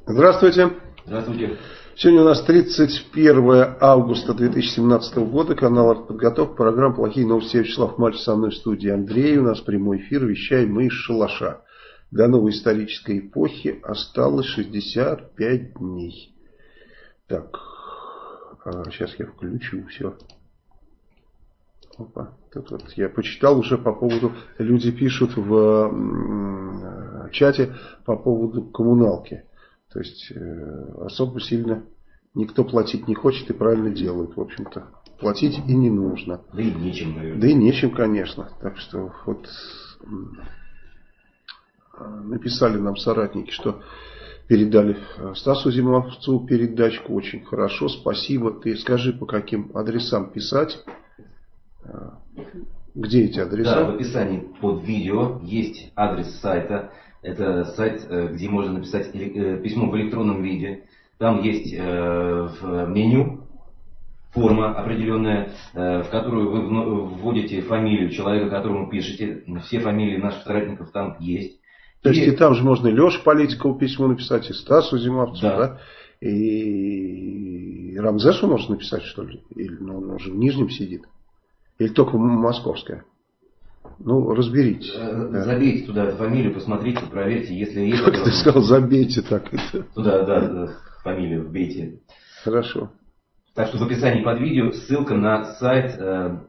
Здравствуйте. Здравствуйте. Сегодня у нас 31 августа 2017 года. Канал «Артподготовка». Программа «Плохие новости». Я Вячеслав Мальцев, со мной в студии Андрей. У нас прямой эфир. Вещаем мы из шалаша. До новой исторической эпохи осталось 65 дней. Так, сейчас я включу все. Опа. Тут вот я почитал уже по поводу, люди пишут в чате по поводу коммуналки. То есть особо сильно никто платить не хочет и правильно делает. В общем-то, платить и не нужно. Да и нечем, наверное. Да и нечем, конечно. Так что вот написали нам соратники, что передали Стасу Зимовцу передачку. Очень хорошо, спасибо. Ты скажи, по каким адресам писать. Где эти адреса? Да, в описании под видео есть адрес сайта. Это сайт, где можно написать письмо в электронном виде. Там есть в меню форма определенная, в которую вы вводите фамилию человека, которому пишете. Все фамилии наших соратников там есть. То есть и там же можно Леше Политикову письмо написать, и Стасу Зимовцу, да? И Рамзесу можно написать, что ли? Или он уже в Нижнем сидит? Или только Московская? Ну, разберитесь. Забейте туда эту фамилию, посмотрите, проверьте, если есть. Как ты сказал, забейте так это. Туда, да, фамилию вбейте. Хорошо. Так что в описании под видео ссылка на сайт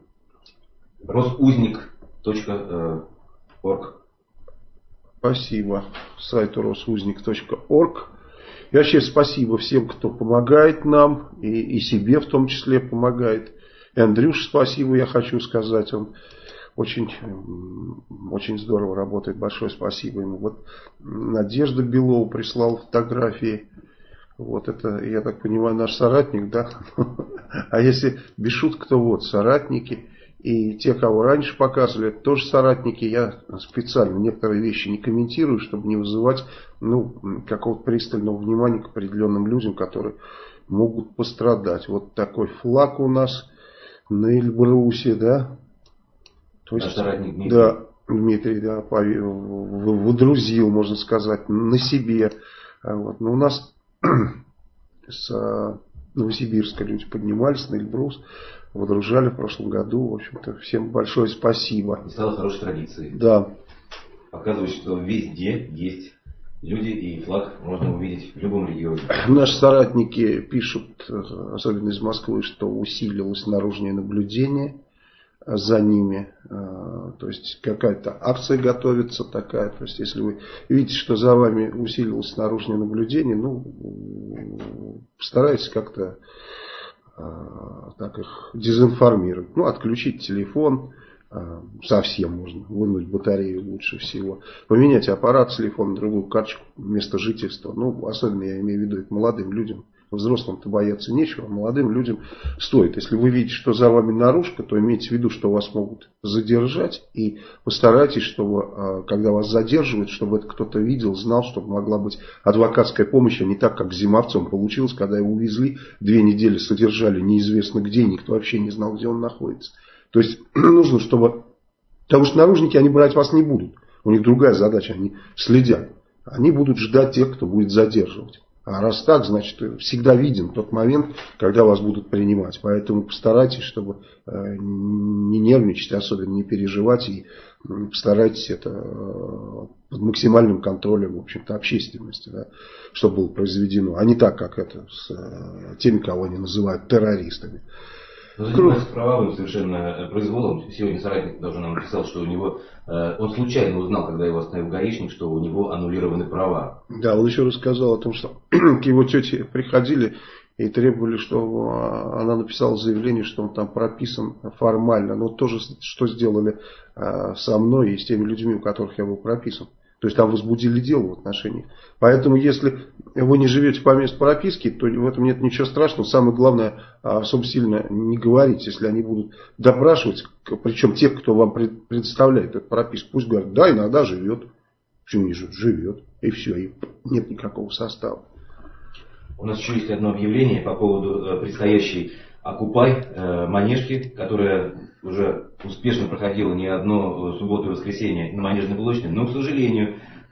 rosuznik.org. Спасибо сайту rosuznik.org. И вообще спасибо всем, кто помогает нам, и себе в том числе помогает. И Андрюше спасибо, я хочу сказать, он очень здорово работает, большое спасибо ему. Вот Надежда Белова прислала фотографии, вот это, я так понимаю, наш соратник, да? А если без шуток, то вот соратники, и те, кого раньше показывали, это тоже соратники. Я специально некоторые вещи не комментирую, чтобы не вызывать какого-то пристального внимания к определенным людям, которые могут пострадать. Вот такой флаг у нас на Эльбрусе, да? То есть, соратник Дмитрий. Да, Дмитрий, да, водрузил, можно сказать, на себе. Вот. Но у нас с Новосибирска люди поднимались на Эльбрус, водружали в прошлом году. В общем-то, всем большое спасибо. И стало хорошей традицией. Да. Показывает, что везде есть люди, и флаг можно увидеть в любом регионе. Наши соратники пишут, особенно из Москвы, что усилилось наружное наблюдение за ними. То есть какая-то акция готовится такая. То есть если вы видите, что за вами усилилось наружное наблюдение, постарайтесь как-то так их дезинформировать. Отключить телефон. Совсем можно вынуть батарею лучше всего, поменять аппарат телефона на другую карточку, место жительства. Особенно я имею в виду это молодым людям. Взрослым-то бояться нечего, а молодым людям стоит. Если вы видите, что за вами наружка, то имейте в виду, что вас могут задержать, и постарайтесь, чтобы, когда вас задерживают, чтобы это кто-то видел, знал, чтобы могла быть адвокатская помощь, а не так, как с Зимовцом получилось, когда его увезли, 2 недели содержали неизвестно где, никто вообще не знал, где он находится. То есть нужно, чтобы... Потому что наружники, они брать вас не будут. У них другая задача, они следят. Они будут ждать тех, кто будет задерживать. А раз так, значит, всегда виден тот момент, когда вас будут принимать. Поэтому постарайтесь, чтобы не нервничать, особенно не переживать. И постарайтесь это под максимальным контролем, в общем-то, общественности, да, чтобы было произведено. А не так, как это с теми, кого они называют террористами. Занимается правовым совершенно произволом. Сегодня соратник даже нам написал, что у него, он случайно узнал, когда его остановил гаишник, что у него аннулированы права. Да, он еще рассказал о том, что к его тете приходили и требовали, чтобы она написала заявление, что он там прописан формально. Но тоже, что сделали со мной и с теми людьми, у которых я был прописан. То есть там возбудили дело в отношении. Поэтому если вы не живете по месту прописки, то в этом нет ничего страшного. Самое главное, особо сильно не говорить, если они будут допрашивать, причем тех, кто вам предоставляет эту прописку. Пусть говорят, да, иногда живет. Почему не живет? Живет. И все, и нет никакого состава. У нас еще есть одно объявление по поводу предстоящей Окупай Манежки, которая уже успешно проходила не одну субботу и воскресенье на Манежной площади, но, к сожалению,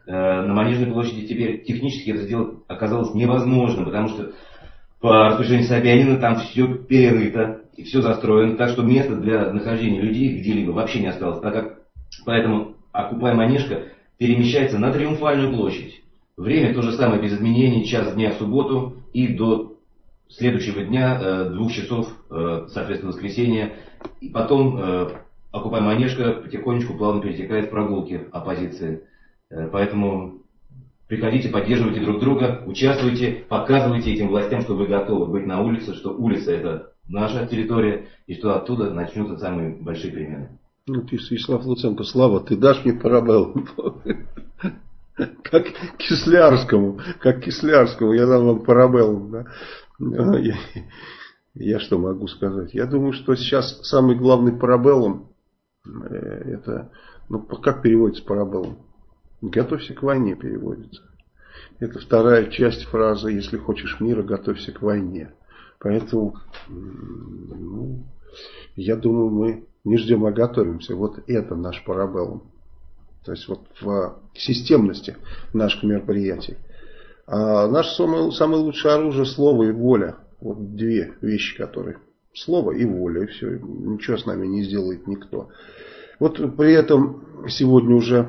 на Манежной площади теперь технически это сделать оказалось невозможно, потому что по распоряжению Собянина там все перерыто и все застроено, так что места для нахождения людей где-либо вообще не осталось. Поэтому «Окупай Манежка» перемещается на Триумфальную площадь. Время то же самое без изменений, час дня в субботу и до следующего дня, 2 часов, соответственно, воскресенья. И потом «Окупай Манежка» потихонечку плавно перетекает в прогулки оппозиции. Поэтому приходите, поддерживайте друг друга, участвуйте, показывайте этим властям, что вы готовы быть на улице, что улица это наша территория, и что оттуда начнутся самые большие перемены. Ну, пишет Вячеслав Луценко: Слава, ты дашь мне парабеллум? Как Кислярскому, я дам вам парабеллум, да? Я что могу сказать? Я думаю, что сейчас самый главный парабеллум, это, ну, как переводится парабеллум? Готовься к войне переводится. Это вторая часть фразы: если хочешь мира, готовься к войне. Поэтому, ну, я думаю, мы не ждем, а готовимся. Вот это наш парабеллум. То есть вот в системности наших мероприятий. А наше самое лучшее оружие — слово и воля. Вот две вещи, которые: слово и воля, и все. Ничего с нами не сделает никто. Вот при этом сегодня уже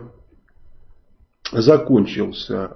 закончился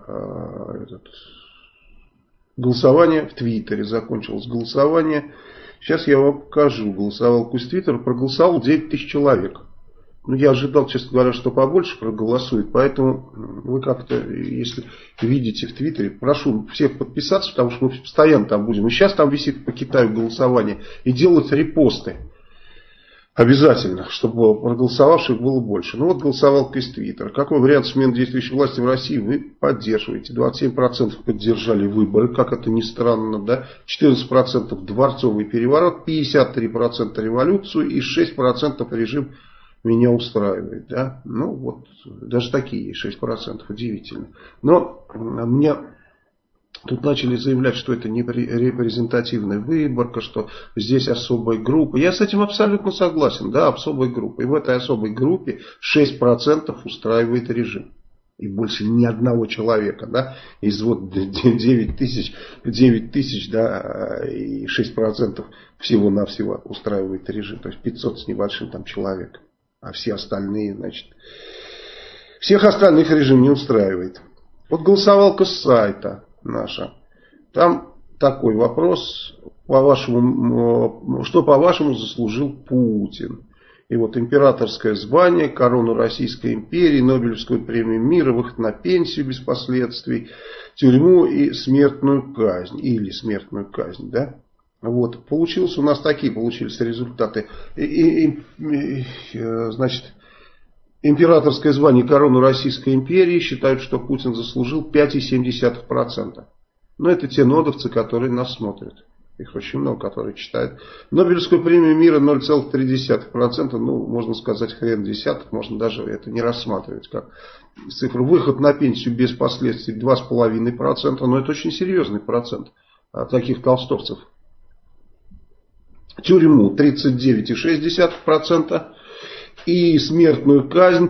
голосование в Твиттере. Закончилось голосование. Сейчас я вам покажу голосовалку из Твиттера. Проголосовал 9 тысяч человек. Ну, я ожидал, честно говоря, что побольше проголосует. Поэтому вы как-то, если видите в Твиттере, прошу всех подписаться, потому что мы постоянно там будем. И сейчас там висит по Китаю голосование. И делать репосты. Обязательно, чтобы проголосовавших было больше. Ну вот голосовалка из Твиттера. Какой вариант смены действующей власти в России вы поддерживаете? 27% поддержали выборы, как это ни странно, да? 14% дворцовый переворот, 53% революцию и 6% режим меня устраивает, да? Ну вот, даже такие есть 6%, удивительно. Но мне тут начали заявлять, что это не репрезентативная выборка, что здесь особая группа. Я с этим абсолютно согласен, да, особая группа. И в этой особой группе 6% устраивает режим. И больше ни одного человека, да, из вот 9 тысяч, да, и 6% всего-навсего устраивает режим. То есть 500 с небольшим там человек. А все остальные, значит, всех остальных режим не устраивает. Вот голосовалка с сайта наша. Там такой вопрос: что по-вашему заслужил Путин? И вот императорское звание, корону Российской империи, Нобелевскую премию мира, выход на пенсию без последствий, тюрьму и смертную казнь. Или смертную казнь, да? Вот. Получилось у нас такие, получились результаты. Значит, императорское звание, корону Российской империи считают, что Путин заслужил 5,7%. Но это те нодовцы, которые нас смотрят. Их очень много, которые читают. Нобелевскую премию мира 0,3%. Ну, можно сказать, хрен десятых. Можно даже это не рассматривать как цифру. Выход на пенсию без последствий 2,5%. Но это очень серьезный процент таких толстовцев. Тюрьму 39,6%. И смертную казнь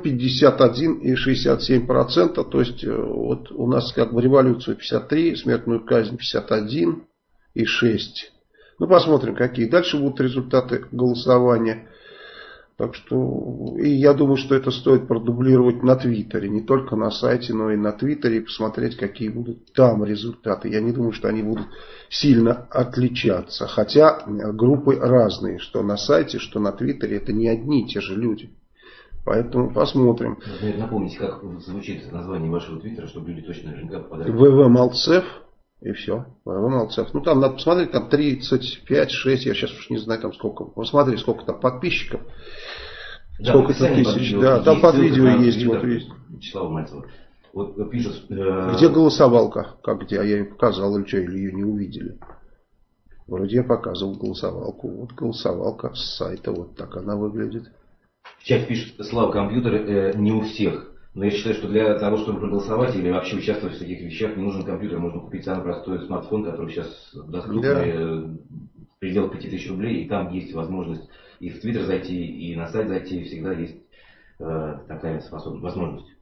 51,67%. То есть вот у нас как бы революцию 53, смертную казнь 51,6%. Ну, посмотрим, какие дальше будут результаты голосования. Так что, и я думаю, что это стоит продублировать на Твиттере. Не только на сайте, но и на Твиттере. И посмотреть, какие будут там результаты. Я не думаю, что они будут сильно отличаться. Хотя группы разные. Что на сайте, что на Твиттере. Это не одни и те же люди. Поэтому посмотрим. Напомните, как звучит название вашего Твиттера, чтобы люди точно наверняка попадали. ВВ Малцев. И все. ВВ Малцев. Ну, там надо посмотреть, там 35-6, я сейчас уж не знаю, там сколько. Посмотри, сколько там подписчиков. Да, сколько-то тысяч. Да, там под видео есть. Вот, Вячеслава Мальцева. Вот пишут... Где голосовалка? Как где? А я ее показал, или что, или ее не увидели? Вроде я показывал голосовалку. Вот голосовалка с сайта, вот так она выглядит. В чате пишет: Слава, компьютер не у всех. Но я считаю, что для того, чтобы проголосовать или вообще участвовать в таких вещах, не нужен компьютер. Можно купить самый простой смартфон, который сейчас доступен, да, в пределах 5000 рублей. И там есть возможность и в Твиттер зайти, и на сайт зайти. Всегда есть такая возможность.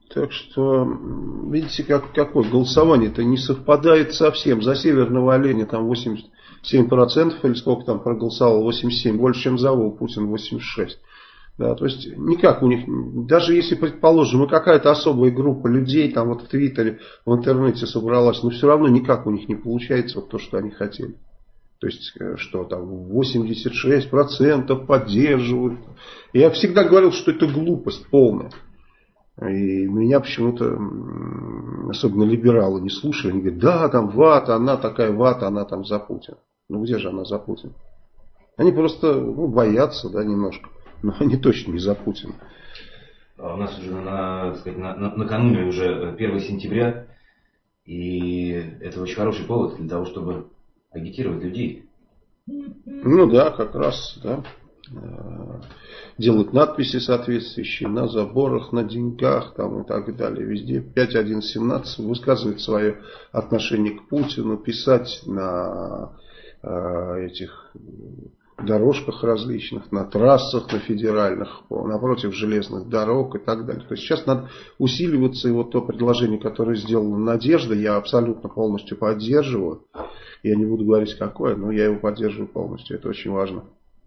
Так что, видите, какое голосование-то не совпадает совсем. За северного оленя там 87% или сколько там проголосовало, 87%, больше, чем за Вову Путин, 86%. Да, то есть никак у них, даже если, предположим, и какая-то особая группа людей там вот в Твиттере, в интернете собралась, но все равно никак у них не получается вот то, что они хотели. То есть, что там 86% поддерживают. Я всегда говорил, что это глупость полная. И меня почему-то, особенно либералы, не слушали. Они говорят, да, там вата, она такая вата, она там за Путина. Ну где же она за Путина? Они просто боятся, да, немножко. Но они точно не за Путина. У нас уже накануне уже 1 сентября. И это очень хороший повод для того, чтобы агитировать людей. Ну да, как раз, да. Делать надписи соответствующие на заборах, на деньгах там, и так далее. Везде 5.1.17 высказывать свое отношение к Путину, писать на этих дорожках различных, на трассах, на федеральных, напротив железных дорог и так далее. То есть сейчас надо усиливаться, и вот то предложение, которое сделала Надежда, я абсолютно полностью поддерживаю. Я не буду говорить какое, но я его поддерживаю полностью, это очень важно.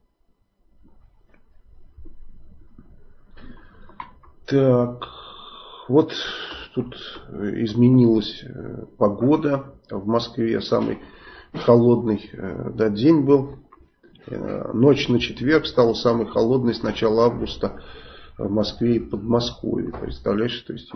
Так, вот тут изменилась погода. В Москве самый холодный день был. Ночь на четверг стала самой холодной с начала августа в Москве и Подмосковье. Представляешь, то есть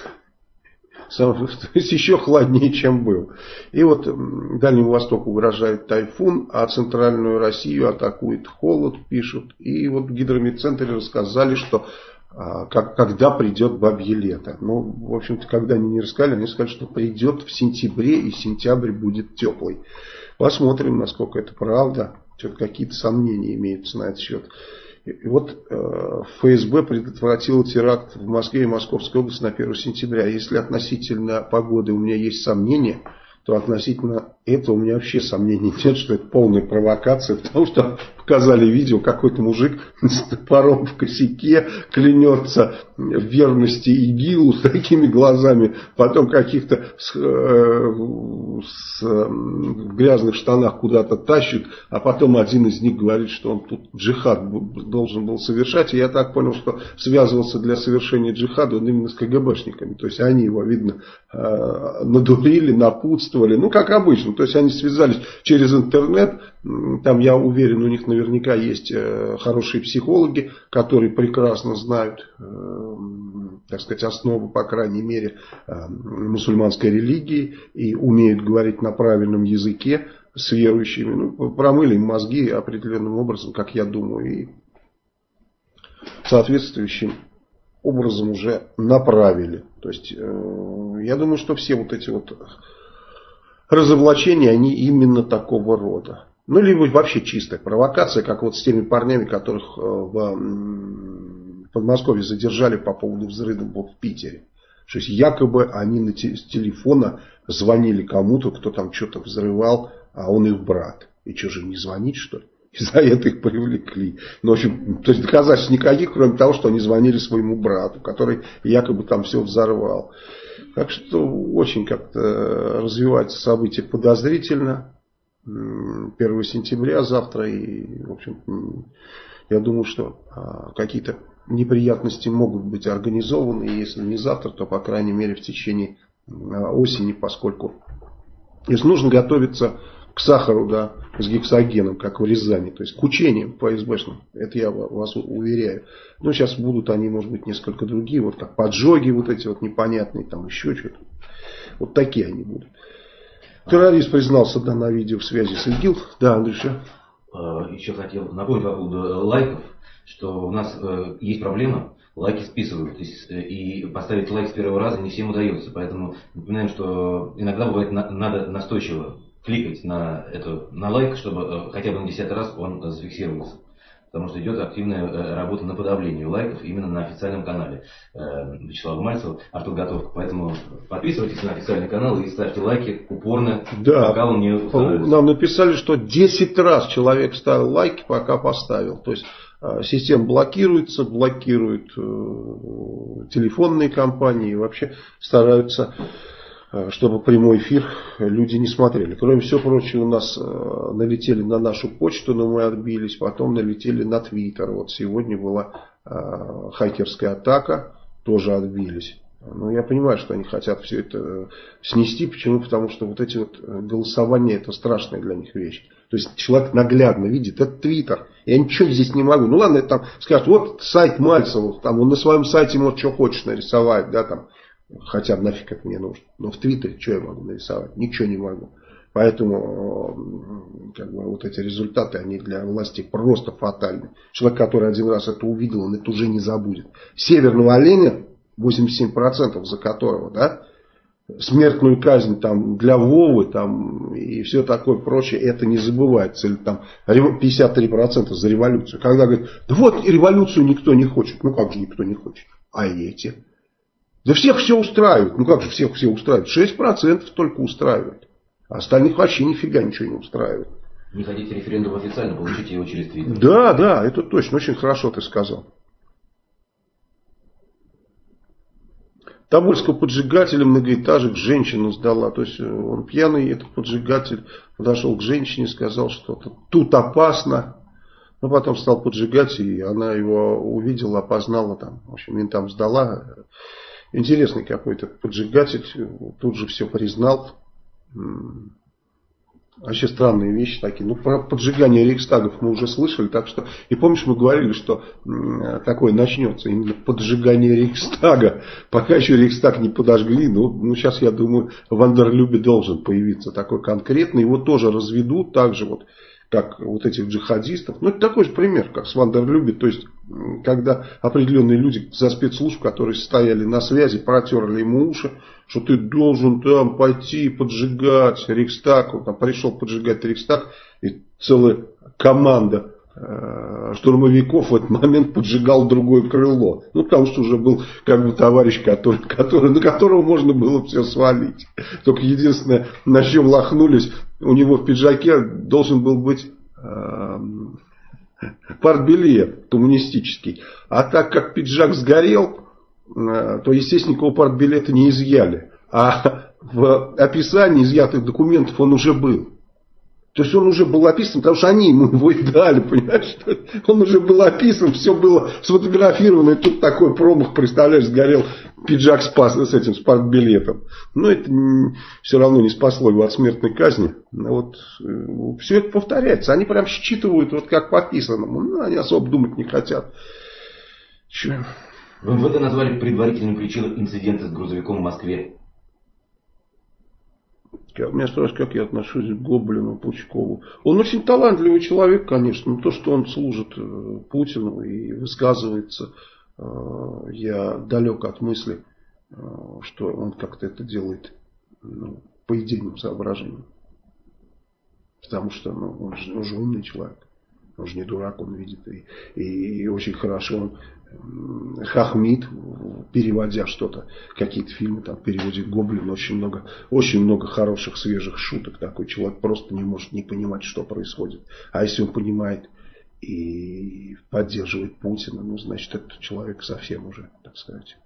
еще холоднее, чем был. И вот Дальнему Востоку угрожает тайфун, а центральную Россию атакует холод, пишут. И вот в гидрометцентре рассказали, что когда придет бабье лето. Ну, в общем-то, когда они не рассказали, они сказали, что придет в сентябре, и сентябрь будет теплый. Посмотрим, насколько это правда. Что-то какие-то сомнения имеются на этот счет. И вот ФСБ предотвратила теракт в Москве и Московской области на 1 сентября. Если относительно погоды у меня есть сомнения, то относительно этого у меня вообще сомнений нет, что это полная провокация, потому что показали видео, какой-то мужик с топором в косяке клянется в верности ИГИЛу с такими глазами, потом каких-то в грязных штанах куда-то тащит, а потом один из них говорит, что он тут джихад должен был совершать, и я так понял, что связывался для совершения джихада он именно с КГБшниками, то есть они его, видно, надурили, напутствовали, ну как обычно, то есть они связались через интернет, там, я уверен, у них наверняка есть хорошие психологи, которые прекрасно знают, так сказать, основы, по крайней мере, мусульманской религии и умеют говорить на правильном языке с верующими. Ну, промыли им мозги определенным образом, как я думаю, и соответствующим образом уже направили. То есть, я думаю, что все вот эти вот разоблачения, они именно такого рода. Ну, либо вообще чистая провокация, как вот с теми парнями, которых в Подмосковье задержали по поводу взрыва в Питере. То есть, якобы они с телефона звонили кому-то, кто там что-то взрывал, а он их брат. И что же, не звонить, что ли? И за это их привлекли. Ну, в общем, то есть доказательств никаких, кроме того, что они звонили своему брату, который якобы там все взорвал. Так что очень как-то развиваются события подозрительно. 1 сентября завтра, и, в общем, я думаю, что какие-то неприятности могут быть организованы, и если не завтра, то, по крайней мере, в течение осени, поскольку если нужно готовиться к сахару, да, с гексогеном, как в Рязани, то есть к учениям ФСБшным, это я вас уверяю. Но сейчас будут они, может быть, несколько другие, вот как поджоги вот эти вот непонятные, там еще что-то. Вот такие они будут. Террорист признался, да, на видео в связи с ИГИЛ. Да, Андрюша. Еще хотел напомнить по поводу лайков, что у нас есть проблема, лайки списывают. И поставить лайк с первого раза не всем удается. Поэтому напоминаем, что иногда бывает надо настойчиво кликать на лайк, чтобы хотя бы на 10-й раз он зафиксировался. Потому что идет активная работа на подавление лайков именно на официальном канале Вячеслава Мальцева «Артподготовка». Поэтому подписывайтесь на официальный канал и ставьте лайки упорно, да, пока он не установится. Нам написали, что 10 раз человек ставил лайки, пока поставил. То есть система блокируется, блокируют телефонные компании и вообще стараются, чтобы прямой эфир люди не смотрели. Кроме всего прочего, у нас налетели на нашу почту, но мы отбились, потом налетели на Твиттер. Вот сегодня была хакерская атака, тоже отбились. Ну, я понимаю, что они хотят все это снести. Почему? Потому что вот эти вот голосования, это страшная для них вещь. То есть человек наглядно видит, это Твиттер, я ничего здесь не могу. Ну ладно, это там скажут, вот сайт Мальцева, там он на своем сайте может что хочешь нарисовать, да, там, хотя нафиг это мне нужно. Но в Твиттере что я могу нарисовать? Ничего не могу. Поэтому как бы, вот эти результаты, они для власти просто фатальны. Человек, который один раз это увидел, он это уже не забудет. Северного оленя, 87% за которого, да, смертную казнь там, для Вовы там, и все такое прочее, это не забывается. Или там 53% за революцию. Когда говорят, да вот революцию никто не хочет. Ну как же никто не хочет? А эти? Да всех все устраивает. Ну как же всех все устраивает? 6% только устраивает. А остальных вообще нифига ничего не устраивает. Не хотите референдум официально, получите его через Твиттер. Да, да, это точно. Очень хорошо ты сказал. Тобольского поджигателя многоэтажек женщину сдала. То есть он пьяный, этот поджигатель, подошел к женщине, сказал, что тут опасно. Но потом стал поджигать, и она его увидела, опознала там. В общем, ментам сдала. Интересный какой-то поджигатель. Тут же все признал. Вообще странные вещи такие. Ну, про поджигание рейхстагов мы уже слышали. Так что, и помнишь, мы говорили, что такое начнется. Именно поджигание рейхстага. Пока еще рейхстаг не подожгли. Ну сейчас, я думаю, в Вандерлюбе должен появиться такой конкретный. Его тоже разведут. Так же вот, как вот этих джихадистов. Ну, это такой же пример, как с Вандерлюбе. То есть, когда определенные люди за спецслужб, которые стояли на связи, протерли ему уши, что ты должен там пойти поджигать Рейхстаг. Он там пришел поджигать Рейхстаг, и целая команда штурмовиков в этот момент поджигал другое крыло. Ну, потому что уже был как бы товарищ, на которого можно было все свалить. Только единственное, на чем лохнулись, у него в пиджаке должен был быть партбилет коммунистический. А так как пиджак сгорел, то, естественно, никакого партбилета не изъяли. А в описании изъятых документов он уже был. То есть он уже был описан, потому что они ему его и дали, понимаешь? Он уже был описан, все было сфотографировано, и тут такой промах, представляешь, сгорел пиджак с партбилетом. Но это все равно не спасло его от смертной казни. Вот все это повторяется. Они прям считывают, вот как по описанному. Ну, они особо думать не хотят. Че? Вы МВД назвали предварительную причину инцидента с грузовиком в Москве. Меня спрашивают, как я отношусь к Гоблину, Пучкову. Он очень талантливый человек, конечно. Но то, что он служит Путину и высказывается, я далек от мысли, что он как-то это делает по идейным соображениям. Потому что он же умный человек. Он же не дурак, он видит. И очень хорошо он хохмит, переводя что-то, какие-то фильмы там переводит Гоблин, очень много хороших свежих шуток. Такой человек просто не может не понимать, что происходит. А если он понимает и поддерживает Путина, ну, значит, этот человек совсем уже, так сказать,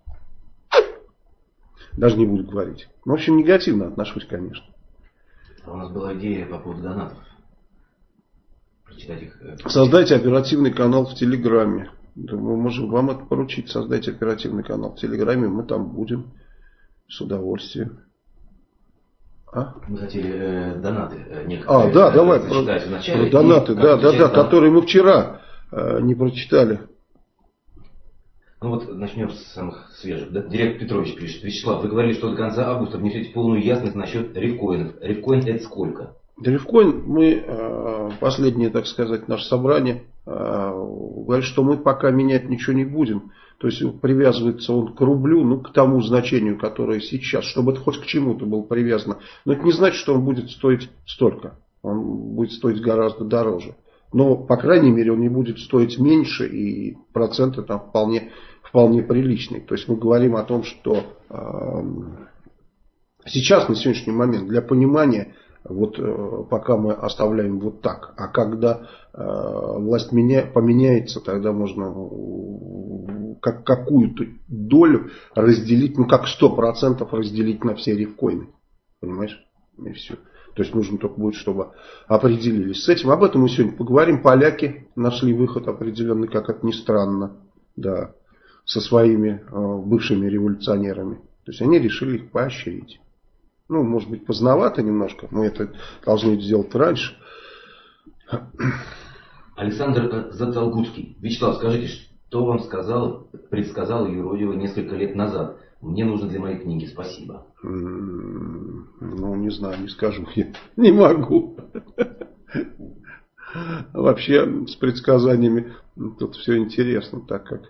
даже не буду говорить. В общем, негативно отношусь, конечно. У нас была идея по поводу донатов. Прочитать их. Создайте оперативный канал в Телеграме. Мы можем вам это поручить. Создайте оперативный канал в Телеграме. Мы там будем с удовольствием. Мы хотели донаты некоторые. Да, давай про донаты, да, которые мы вчера не прочитали. Ну вот начнем с самых свежих. Да? Директор Петрович пишет: Вячеслав, вы говорили, что до конца августа внесете полную ясность насчет рифкоинов. Рифкоин это сколько? Да, рифкоин, мы, последнее, так сказать, наше собрание, говорит, что мы пока менять ничего не будем. То есть привязывается он к рублю, ну, к тому значению, которое сейчас, чтобы это хоть к чему-то было привязано. Но это не значит, что он будет стоить столько. Он будет стоить гораздо дороже. Но, по крайней мере, он не будет стоить меньше, и проценты там вполне приличные. То есть мы говорим о том, что сейчас, на сегодняшний момент, для понимания, Вот пока мы оставляем вот так. А когда власть поменяется, тогда можно какую-то долю разделить, ну как 100% разделить на все рифкоины. Понимаешь? И все. То есть нужно только будет, чтобы определились с этим. Об этом мы сегодня поговорим. Поляки нашли выход определенный, как это ни странно, да, со своими бывшими революционерами. То есть они решили их поощрить. Ну, может быть, поздновато немножко. Мы это должны сделать раньше. Александр Зацалгутский. Вячеслав, скажите, что вам предсказала юродивая несколько лет назад? Мне нужно для моей книги. Спасибо. Ну, не знаю, не скажу. Я не могу. Вообще, с предсказаниями тут все интересно, так как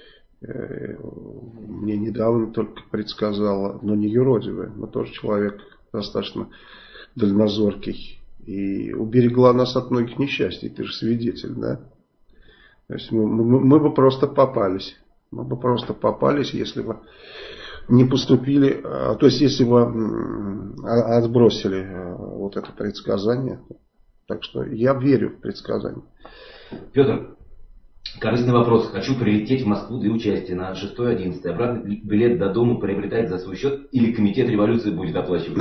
мне недавно только предсказала, но не юродивая, но тоже человек достаточно дальнозоркий. И уберегла нас от многих несчастий. Ты же свидетель, да? То есть мы бы просто попались. Мы бы просто попались, если бы не поступили, то есть если бы отбросили вот это предсказание. Так что я верю в предсказания. Петр, корыстный вопрос. Хочу прилететь в Москву для участия на 6-11. Обратный билет до дома приобретать за свой счет или комитет революции будет оплачивать?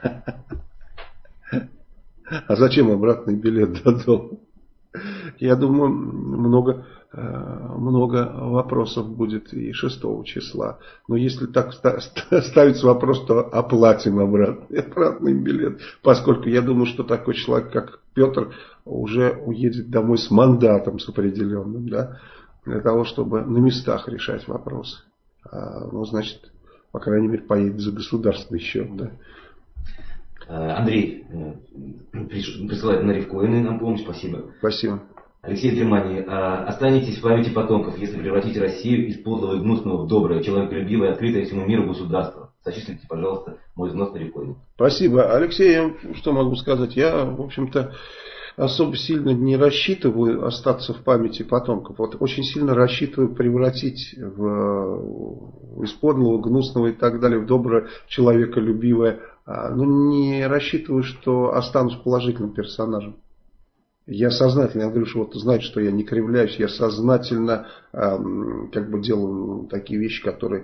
А зачем обратный билет до дома? Я думаю, много вопросов будет и 6 числа. Но если так ставится вопрос, то оплатим обратный билет. Поскольку я думаю, что такой человек, как Петр, уже уедет домой с мандатом, с определенным, да, для того, чтобы на местах решать вопросы. Ну, значит, по крайней мере, поедет за государственный счет, да. Андрей присылает на рифкоины нам помощь. Спасибо. Спасибо. Алексей из Германии. Останетесь в памяти потомков, если превратите Россию из подлого и гнусного в доброе, человеколюбивое, открытое всему миру государство. Зачислите, пожалуйста, мой взнос на рифкоины. Спасибо. Алексей, я что могу сказать? Я, в общем-то, особо сильно не рассчитываю остаться в памяти потомков. Вот очень сильно рассчитываю превратить из подлого, гнусного и так далее в доброе, человеколюбивое. Но не рассчитываю, что останусь положительным персонажем. Я сознательно, я говорю, что вот знаете, что я не кривляюсь, я сознательно как бы делаю такие вещи, которые...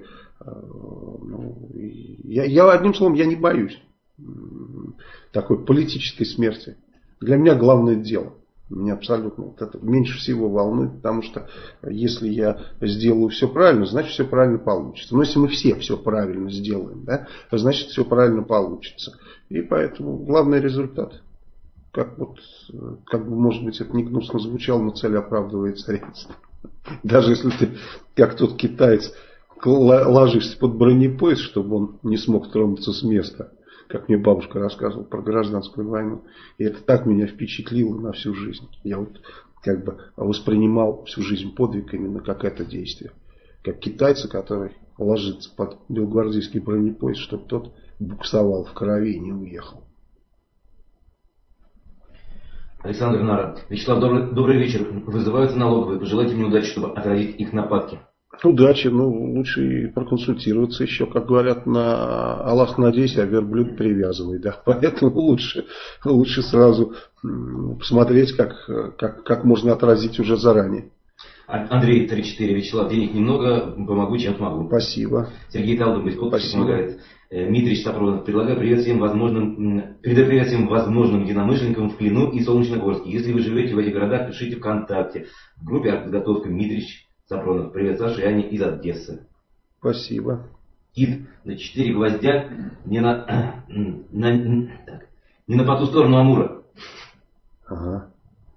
я одним словом, я не боюсь такой политической смерти. Для меня главное дело. Меня абсолютно вот это меньше всего волнует, потому что если я сделаю все правильно, значит все правильно получится. Но если мы все правильно сделаем, да, значит все правильно получится. И поэтому главный результат. Как бы, может быть, это не гнусно звучало, но цель оправдывает средства. Даже если ты, как тот китаец, ложишься под бронепоезд, чтобы он не смог тронуться с места. Как мне бабушка рассказывала про гражданскую войну. И это так меня впечатлило на всю жизнь. Я вот как бы воспринимал всю жизнь подвиг именно как это действие. Как китайца, который ложится под белогвардейский бронепоезд, чтобы тот буксовал в крови и не уехал. Александр Нара. Вячеслав, добрый вечер. Вызываются налоговые. Пожелайте мне удачи, чтобы отразить их нападки. Удачи, лучше и проконсультироваться еще, как говорят, на Аллах надейся, а верблюд привязывай, да, поэтому лучше сразу посмотреть, как можно отразить уже заранее. Андрей 34, Вячеслав, денег немного, помогу, чем смогу. Спасибо. Сергей Талдом из Подписи помогает. Дмитрий Сапронов, предлагаю привет всем возможным единомышленникам в Клину и Солнечногорске. Если вы живете в этих городах, пишите ВКонтакте в группе «Артподготовка». Дмитрий Сапронов. Привет, Саша и Аня из Одессы. Спасибо. Кит на 4 гвоздя не на по ту сторону Амура. Ага.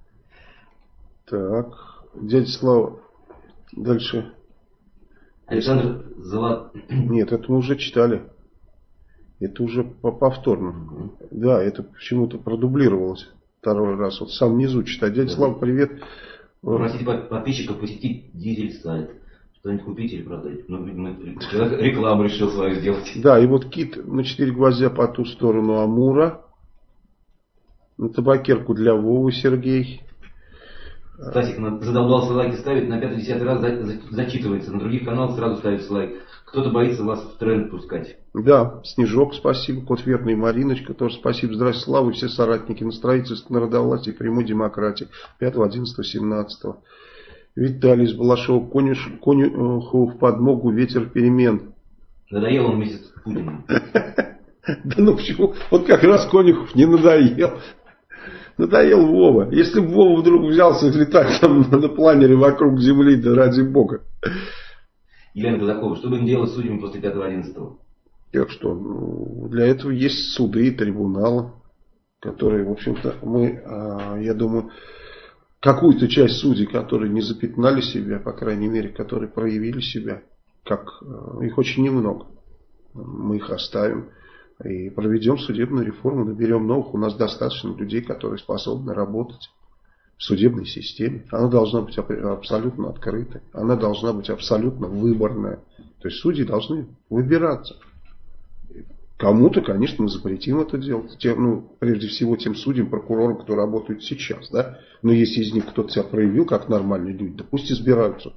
Так. Дядя Слава. Дальше. Александр Нет, это мы уже читали. Это уже повторно. Да, это почему-то продублировалось второй раз. Вот сам внизу читать. Дядя Слава, привет. Просите подписчиков посетить дизель-сайт. Что-нибудь купить или продать. Человек рекламу решил свою сделать. Да, и вот Кит на 4 гвоздя по ту сторону Амура. На табакерку для Вовы Сергей. Стасик задолбался лайки ставить, на 5-10 раз зачитывается, на других каналах сразу ставится лайк. Кто-то боится вас в тренд пускать. Да, Снежок, спасибо, Кот Верный, Мариночка, тоже спасибо. Здравствуйте, Слава, и все соратники на строительстве народовластия и прямой демократии 5, 11, 17. Виталий из Балашова, конюху в подмогу, ветер перемен. Надоел он месяц Путину. Да ну почему? Вот как раз Конюхов не надоел. Надоел Вова. Если бы Вова вдруг взялся летать там на планере вокруг Земли, да ради бога. Елена Казакова, что будем делать с судьями после 5-11? Так что, для этого есть суды и трибуналы, которые, в общем-то, мы, я думаю, какую-то часть судей, которые не запятнали себя, по крайней мере, которые проявили себя, как их очень немного, мы их оставим и проведем судебную реформу, наберем новых. У нас достаточно людей, которые способны работать в судебной системе. Она должна быть абсолютно открытой, она должна быть абсолютно выборная. То есть судьи должны выбираться. Кому-то, конечно, мы запретим это делать. Прежде всего тем судьям, прокурорам, кто работают сейчас. Да? Но если из них кто-то себя проявил как нормальные люди, да пусть избираются.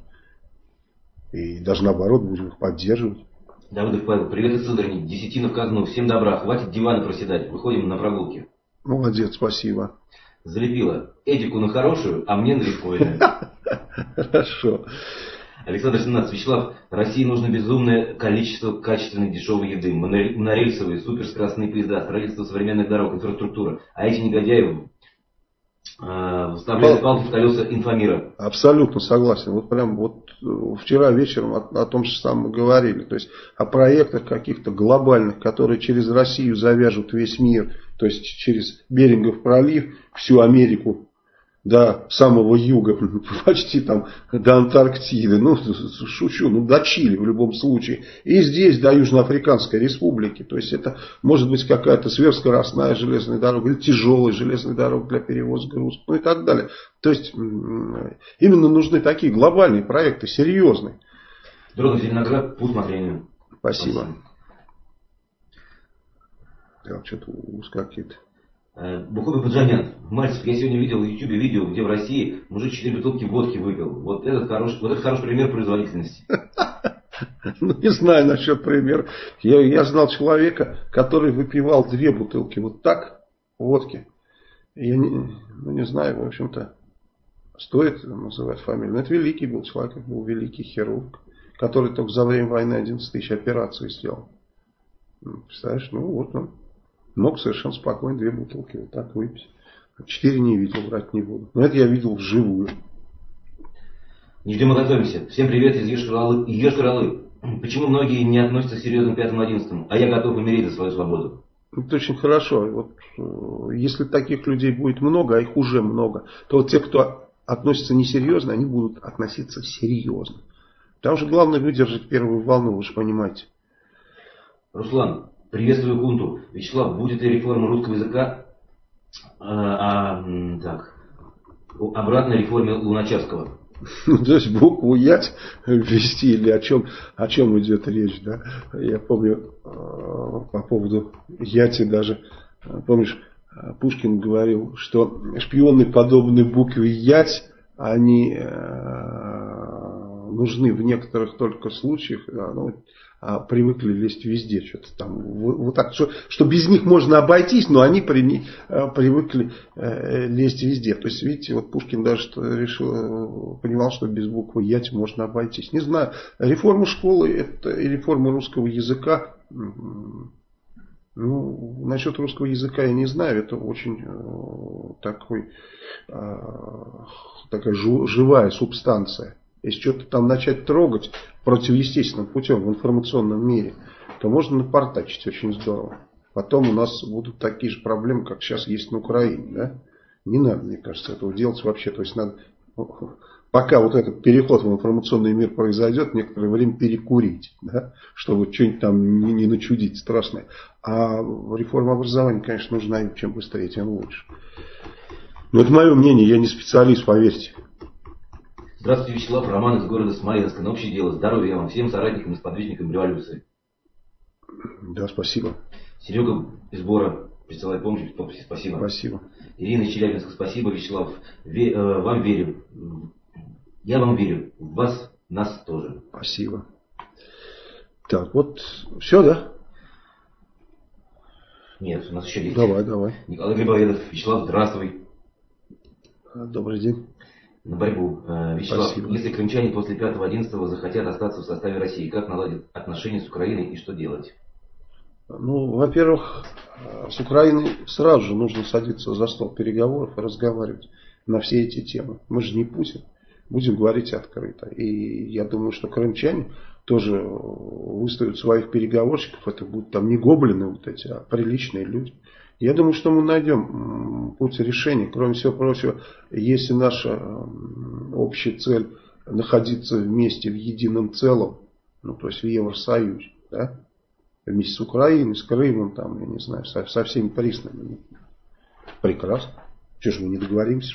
И даже наоборот будем их поддерживать. Давыдов Павел, привет из Сызрани, десятина в казну, всем добра, хватит дивана проседать, выходим на прогулки. Молодец, спасибо. Залепила этику на хорошую, а мне на прикольную. Хорошо. Александр 17. Вячеслав, России нужно безумное количество качественной дешевой еды. Монорельсовые, суперскоростные поезда, строительство современных дорог, инфраструктура. А эти негодяи вставляют палки в колеса инфомира. Абсолютно согласен. Вот прям вот вчера вечером о том же самом мы говорили. То есть о проектах каких-то глобальных, которые через Россию завяжут весь мир. То есть через Берингов пролив, всю Америку до самого юга, почти там до Антарктиды, шучу, до Чили в любом случае. И здесь до Южноафриканской республики. То есть это может быть какая-то сверхскоростная железная дорога или тяжелая железная дорога для перевоза грузов, и так далее. То есть именно нужны такие глобальные проекты, серьезные. Дронов Зеленоград, по усмотрению. Спасибо. Так, что-то ускакивает. Бухоби Паджанян. Мальцев, я сегодня видел в YouTube видео, где в России мужик 4 бутылки водки выпил. Вот это хороший пример производительности. Не знаю насчет примера. Я знал человека, который выпивал 2 бутылки вот так водки. Я не знаю, в общем-то, стоит называть фамилию. Но это великий был человек, был великий хирург, который только за время войны 11 тысяч операций сделал. Представляешь, вот он. Мог совершенно спокойно 2 бутылки вот так выпить. 4 не видел, врать не буду. Но это я видел вживую. Не ждем, а готовимся. Всем привет из Ешкар-Олы. Почему многие не относятся серьезно к 5-11, а я готов умереть за свою свободу? Это очень хорошо. Вот, если таких людей будет много, а их уже много, то вот те, кто относится несерьезно, они будут относиться серьезно. Потому что главное выдержать первую волну, вы же понимаете. Руслан. Приветствую хунту. Вячеслав, будет ли реформа русского языка? Обратно реформе Луначарского. То есть букву Ять ввести или о чем идет речь, да? Я помню по поводу Яти даже, помнишь, Пушкин говорил, что шпионы, подобные букве Ять, они нужны в некоторых только случаях, привыкли лезть везде, что-то там, вот так, что без них можно обойтись, но они привыкли лезть везде. То есть, видите, вот Пушкин даже понимал, что без буквы Ять можно обойтись. Не знаю, реформа школы это, и реформа русского языка, насчет русского языка я не знаю, это очень такая живая субстанция. Если что-то там начать трогать противоестественным путем в информационном мире, то можно напортачить очень здорово. Потом у нас будут такие же проблемы, как сейчас есть на Украине. Да? Не надо, мне кажется, этого делать вообще. То есть надо, пока вот этот переход в информационный мир произойдет, некоторое время перекурить, да? Чтобы что-нибудь там не начудить страшное. А реформа образования, конечно, нужна, и чем быстрее, тем лучше. Но это мое мнение, я не специалист, поверьте. Здравствуйте, Вячеслав, Роман из города Смоленска. На общее дело. Здоровья вам, всем соратникам и сподвижникам революции. Да, спасибо. Серега из Бора. присылает помощь в подписи. Спасибо. Спасибо. Ирина из Челябинска. Спасибо, Вячеслав. Вам верю. Я вам верю. В вас, нас тоже. Спасибо. Так, вот все, да? Нет, у нас еще есть. Давай. Николай Грибоедов. Вячеслав, здравствуй. Добрый день. На борьбу. Вячеслав, Спасибо. Если крымчане после 5-11 захотят остаться в составе России, как наладить отношения с Украиной и что делать? Ну, во-первых, с Украиной сразу же нужно садиться за стол переговоров и разговаривать на все эти темы. Мы же не Путин. Будем говорить открыто. И я думаю, что крымчане тоже выставят своих переговорщиков. Это будут там не гоблины вот эти, а приличные люди. Я думаю, что мы найдем путь решения. Кроме всего прочего, если наша общая цель находиться вместе в едином целом, ну, то есть в Евросоюзе, да, вместе с Украиной, с Крымом, там, я не знаю, со всеми признанными. Прекрасно. Чего же мы не договоримся?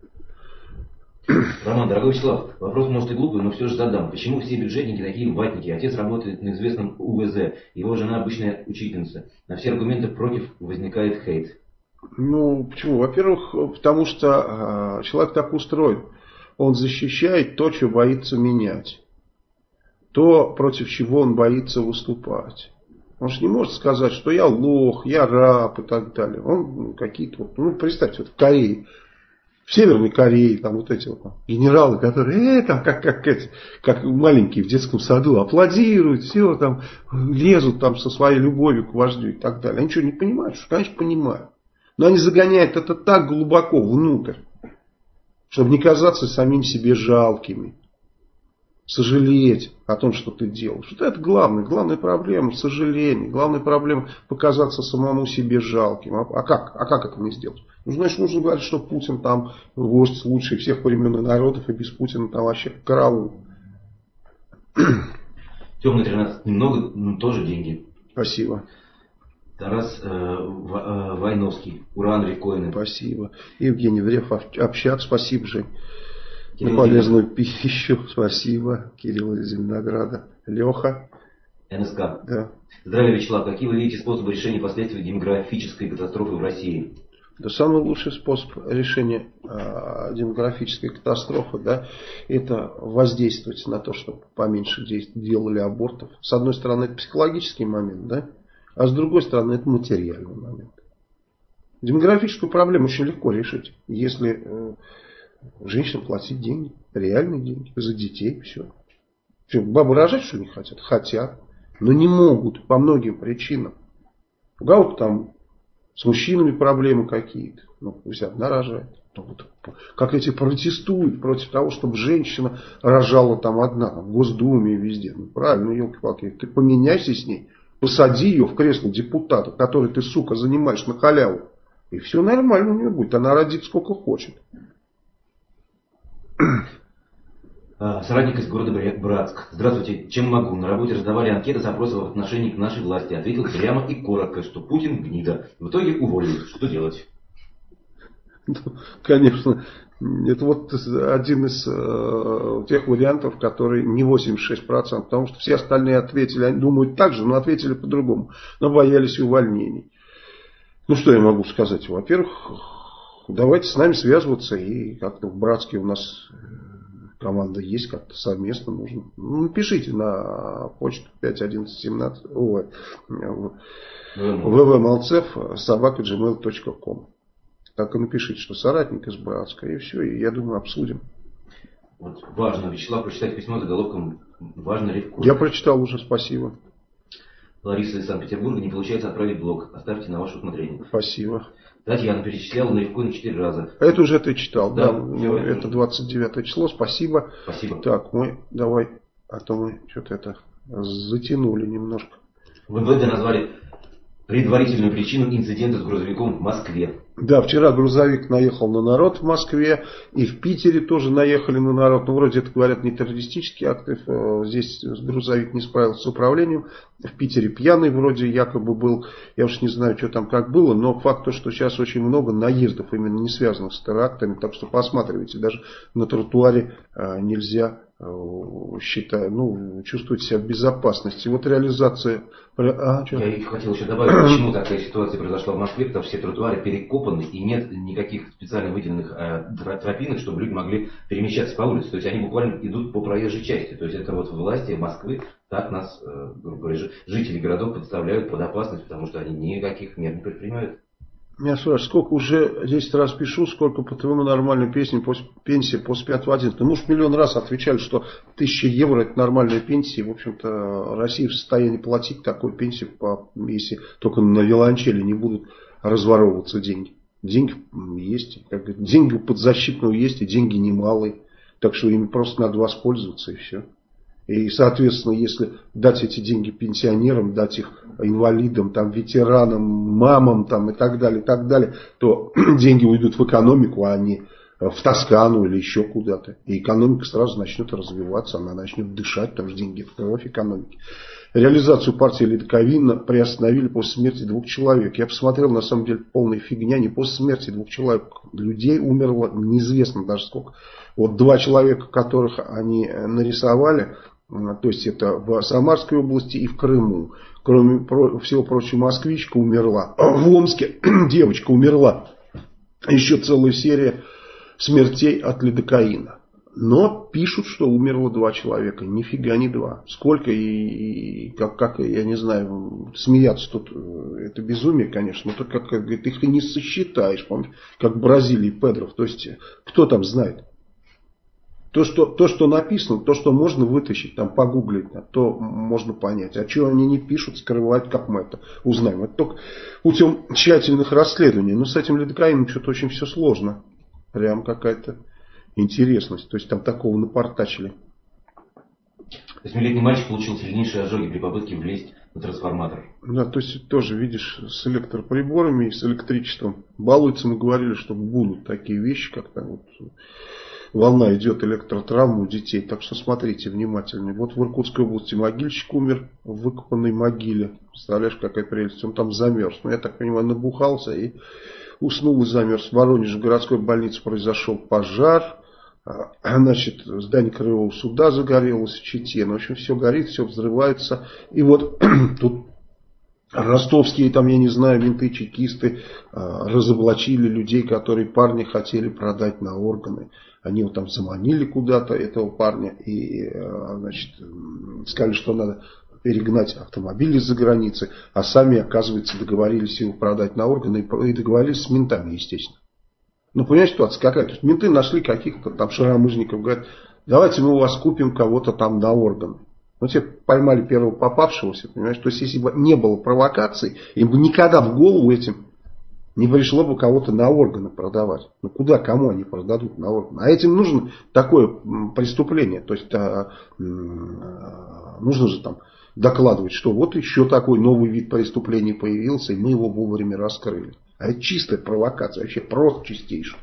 Роман, дорогой Вячеслав, вопрос может и глупый, но все же задам. Почему все бюджетники такие ватники? Отец работает на известном УВЗ, его жена обычная учительница. На все аргументы против возникает хейт. Ну, почему? Во-первых, потому что человек так устроен. Он защищает то, что боится менять. То, против чего он боится выступать. Он же не может сказать, что я лох, я раб и так далее. Он какие-то, представьте, вот в Корее. В Северной Корее, там вот эти вот генералы, которые там, как маленькие в детском саду, аплодируют, все там лезут там со своей любовью к вождю и так далее. Они что, не понимают? Что, конечно, понимают. Но они загоняют это так глубоко внутрь, чтобы не казаться самим себе жалкими. Сожалеть о том, что ты делаешь. Вот это главная проблема, сожаление. Главная проблема показаться самому себе жалким. А как это не сделать? Ну, значит, нужно говорить, что Путин там вождь лучший всех времен и народов, и без Путина там вообще караул. Темный 13 немного, но тоже деньги. Спасибо. Тарас Войновский. Ура, Андрей Коины. Спасибо. Евгений Врев, общак. Спасибо, Жень. На полезную пищу. Спасибо. Кирилл из Зеленограда. Леха. НСК. Да. Здравия, Вячеслав. Какие вы видите способы решения последствий демографической катастрофы в России? Да, самый лучший способ решения демографической катастрофы, да, это воздействовать на то, чтобы поменьше делали абортов. С одной стороны, это психологический момент, да, а с другой стороны, это материальный момент. Демографическую проблему очень легко решить, если женщинам платить деньги, реальные деньги, за детей, все. Что, бабы рожать, что не хотят? Хотят, но не могут по многим причинам. У кого-то там с мужчинами проблемы какие-то. Ну, пусть одна рожает. Как эти протестуют против того, чтобы женщина рожала там одна, там, в Госдуме и везде. Ну, правильно, елки-палки. Ты поменяйся с ней, посади ее в кресло депутата, который ты, сука, занимаешь на халяву. И все нормально у нее будет. Она родит сколько хочет. Соратник из города Братск. Здравствуйте. Чем могу? На работе раздавали анкеты с опросом в отношении к нашей власти. Ответил прямо и коротко, что Путин гнида. В итоге уволили. Что делать? Ну, конечно. Это вот один из тех вариантов, которые не 86%. Потому что все остальные ответили, они думают так же, но ответили по-другому. Но боялись увольнений. Ну, что я могу сказать? Во-первых, давайте с нами связываться. И как-то в Братске у нас... команда есть, как-то совместно нужно. Ну, пишите на почту 51117 www.malcev@gmail.com. Так и напишите, что соратник из Братска, и все, и я думаю, обсудим. Вот важно, Вячеслав, прочитать письмо с заголовком «Важно легко». Я прочитал уже, спасибо. Лариса из Санкт-Петербурга. Не получается отправить блог. Оставьте на ваше усмотрение. Спасибо. Татьяна перечисляла на легко на 4 раза. Это уже ты читал, да. Это 29 число, спасибо. Спасибо. Так, давай, а то мы что-то это затянули немножко. В МВД назвали предварительную причину инцидента с грузовиком в Москве. Да, вчера грузовик наехал на народ в Москве, и в Питере тоже наехали на народ. Ну, вроде это, говорят, не террористический акт. Здесь грузовик не справился с управлением. В Питере пьяный вроде якобы был. Я уж не знаю, что там как было, но факт то, что сейчас очень много наездов, именно не связанных с терактами. Так что посматривайте, даже на тротуаре нельзя считаю, чувствуют себя в безопасности. Вот реализация... Я хотел еще добавить, почему такая ситуация произошла в Москве, потому что все тротуары перекопаны и нет никаких специально выделенных тропинок, чтобы люди могли перемещаться по улице. То есть они буквально идут по проезжей части. То есть это вот власти Москвы так нас, грубо говоря, жители городов подставляют под опасность, потому что они никаких мер не предпринимают. Меня спрашивают, сколько уже 10 раз пишу, сколько по твоему нормальной пенсии после 5 в 11. Мы уж миллион раз отвечали, что 1000 евро это нормальная пенсия. В общем-то, Россия в состоянии платить такую пенсию, если только на виолончели не будут разворовываться деньги. Деньги есть, деньги у подзащитного есть, и деньги немалые. Так что ими просто надо воспользоваться, и все. И, соответственно, если дать эти деньги пенсионерам, дать их инвалидам, там, ветеранам, мамам там, и так далее, то деньги уйдут в экономику, а не в Тоскану или еще куда-то. И экономика сразу начнет развиваться, она начнет дышать, потому что деньги – это кровь экономики. Реализацию партии Ледоковина приостановили после смерти 2 человек. Я посмотрел, на самом деле, полная фигня. Не после смерти 2 человек. Людей умерло неизвестно даже сколько. Вот 2 человека, которых они нарисовали, то есть это в Самарской области и в Крыму. Кроме всего прочего, москвичка умерла. В Омске девочка умерла. Еще целая серия смертей от лидокаина. Но пишут, что умерло 2 человека. Нифига не 2. Сколько и как я не знаю, смеяться тут, это безумие, конечно. Но только, как говорит, их и не сосчитаешь, помнишь, как в Бразилии Педров. То есть, кто там знает? То, что написано, то, что можно вытащить, там погуглить, то можно понять. А что они не пишут, скрывают, как мы это узнаем. Это только путем тщательных расследований. Но с этим лидокаином что-то очень все сложно. Прям какая-то интересность. То есть там такого напортачили. 8-летний мальчик получил сильнейшие ожоги при попытке влезть на трансформатор. Да, то есть тоже, видишь, с электроприборами и с электричеством балуются. Мы говорили, что будут такие вещи, как там вот... Волна идет электротравма у детей. Так что смотрите внимательно. Вот в Иркутской области могильщик умер в выкопанной могиле. Представляешь, какая прелесть. Он там замерз. Но я так понимаю, набухался и уснул и замерз. В Воронеже в городской больнице произошел пожар. Значит, здание краевого суда загорелось в Чите. Ну, в общем, все горит, все взрывается. И вот тут ростовские, там, я не знаю, менты, чекисты разоблачили людей, которые парни хотели продать на органы. Они его там заманили куда-то, этого парня, и, значит, сказали, что надо перегнать автомобиль из-за границы, а сами, оказывается, договорились его продать на органы и договорились с ментами, естественно. Ну, понимаешь, ситуация какая? То есть менты нашли каких-то там шаромыжников, говорят, давайте мы у вас купим кого-то там на органы. Ну, те поймали первого попавшегося, понимаешь? То есть, если бы не было провокаций, им бы никогда в голову этим не пришло бы кого-то на органы продавать. Ну, куда, кому они продадут на органы? А этим нужно такое преступление. То есть, нужно же там докладывать, что вот еще такой новый вид преступления появился, и мы его вовремя раскрыли. А это чистая провокация, вообще просто чистейшая.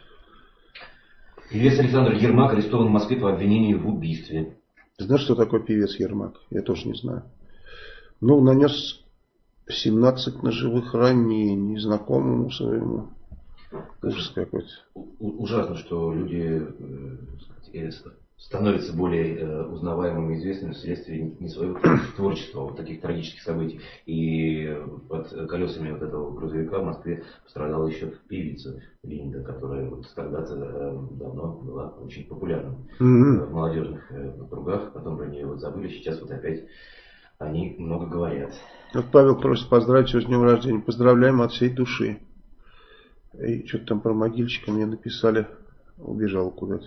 Певец Александр Ермак арестован в Москве по обвинению в убийстве. Ты знаешь, что такое певец Ермак? Я тоже не знаю. Ну, нанес 17 ножевых ранений знакомому своему. Ужас какой-то. Ужасно, что люди становятся более узнаваемыми и известными вследствие не своего творчества, вот таких трагических событий. И под колесами вот этого грузовика в Москве пострадала еще певица Линда, которая вот когда-то давно была очень популярна в молодежных кругах. Потом про нее вот забыли, сейчас вот опять они много говорят. Вот Павел просит поздравить его с днем рождения. Поздравляем от всей души. И что-то там про могильщика мне написали. Убежал куда-то.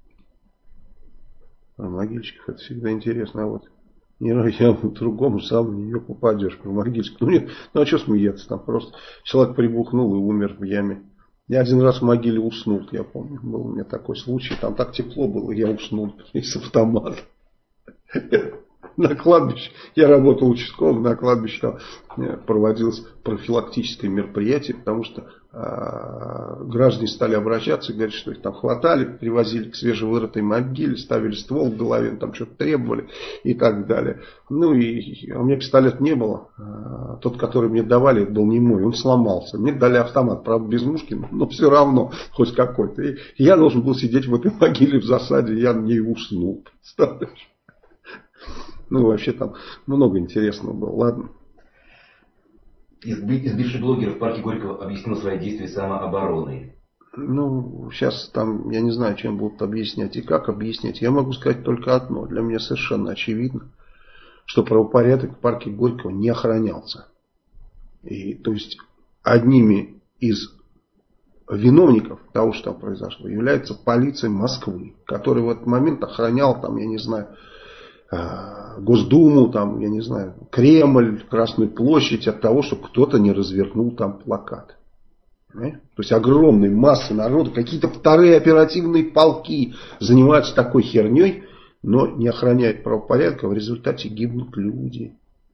Про могильщиков это всегда интересно. А вот я другому сам в нее попадешь. Про могильщиков. Ну нет, ну а что смеяться там? Просто человек прибухнул и умер в яме. Я один раз в могиле уснул, я помню. Был у меня такой случай. Там так тепло было, я уснул из автомата. На кладбище, я работал участковым, на кладбище там проводилось профилактическое мероприятие, потому что граждане стали обращаться и говорить, что их там хватали, привозили к свежевырытой могиле, ставили ствол в голове, там что-то требовали и так далее. Ну и у меня пистолета не было, тот, который мне давали, это был не мой, он сломался. Мне дали автомат, правда, без мушки, но все равно хоть какой-то. И я должен был сидеть в этой могиле в засаде, я на ней уснул. Представляешь? Ну, вообще там много интересного было. Ладно. Избивший блогер в парке Горького объяснил свои действия самообороной. Ну, сейчас там, я не знаю, чем будут объяснять и как объяснять. Я могу сказать только одно. Для меня совершенно очевидно, что правопорядок в парке Горького не охранялся. И, то есть, одними из виновников того, что там произошло, является полиция Москвы, которая в этот момент охраняла, там, я не знаю, Госдуму, там, я не знаю, Кремль, Красную площадь от того, чтобы кто-то не развернул там плакат. То есть огромные массы народа, какие-то вторые оперативные полки занимаются такой херней, но не охраняют правопорядка, в результате гибнут люди.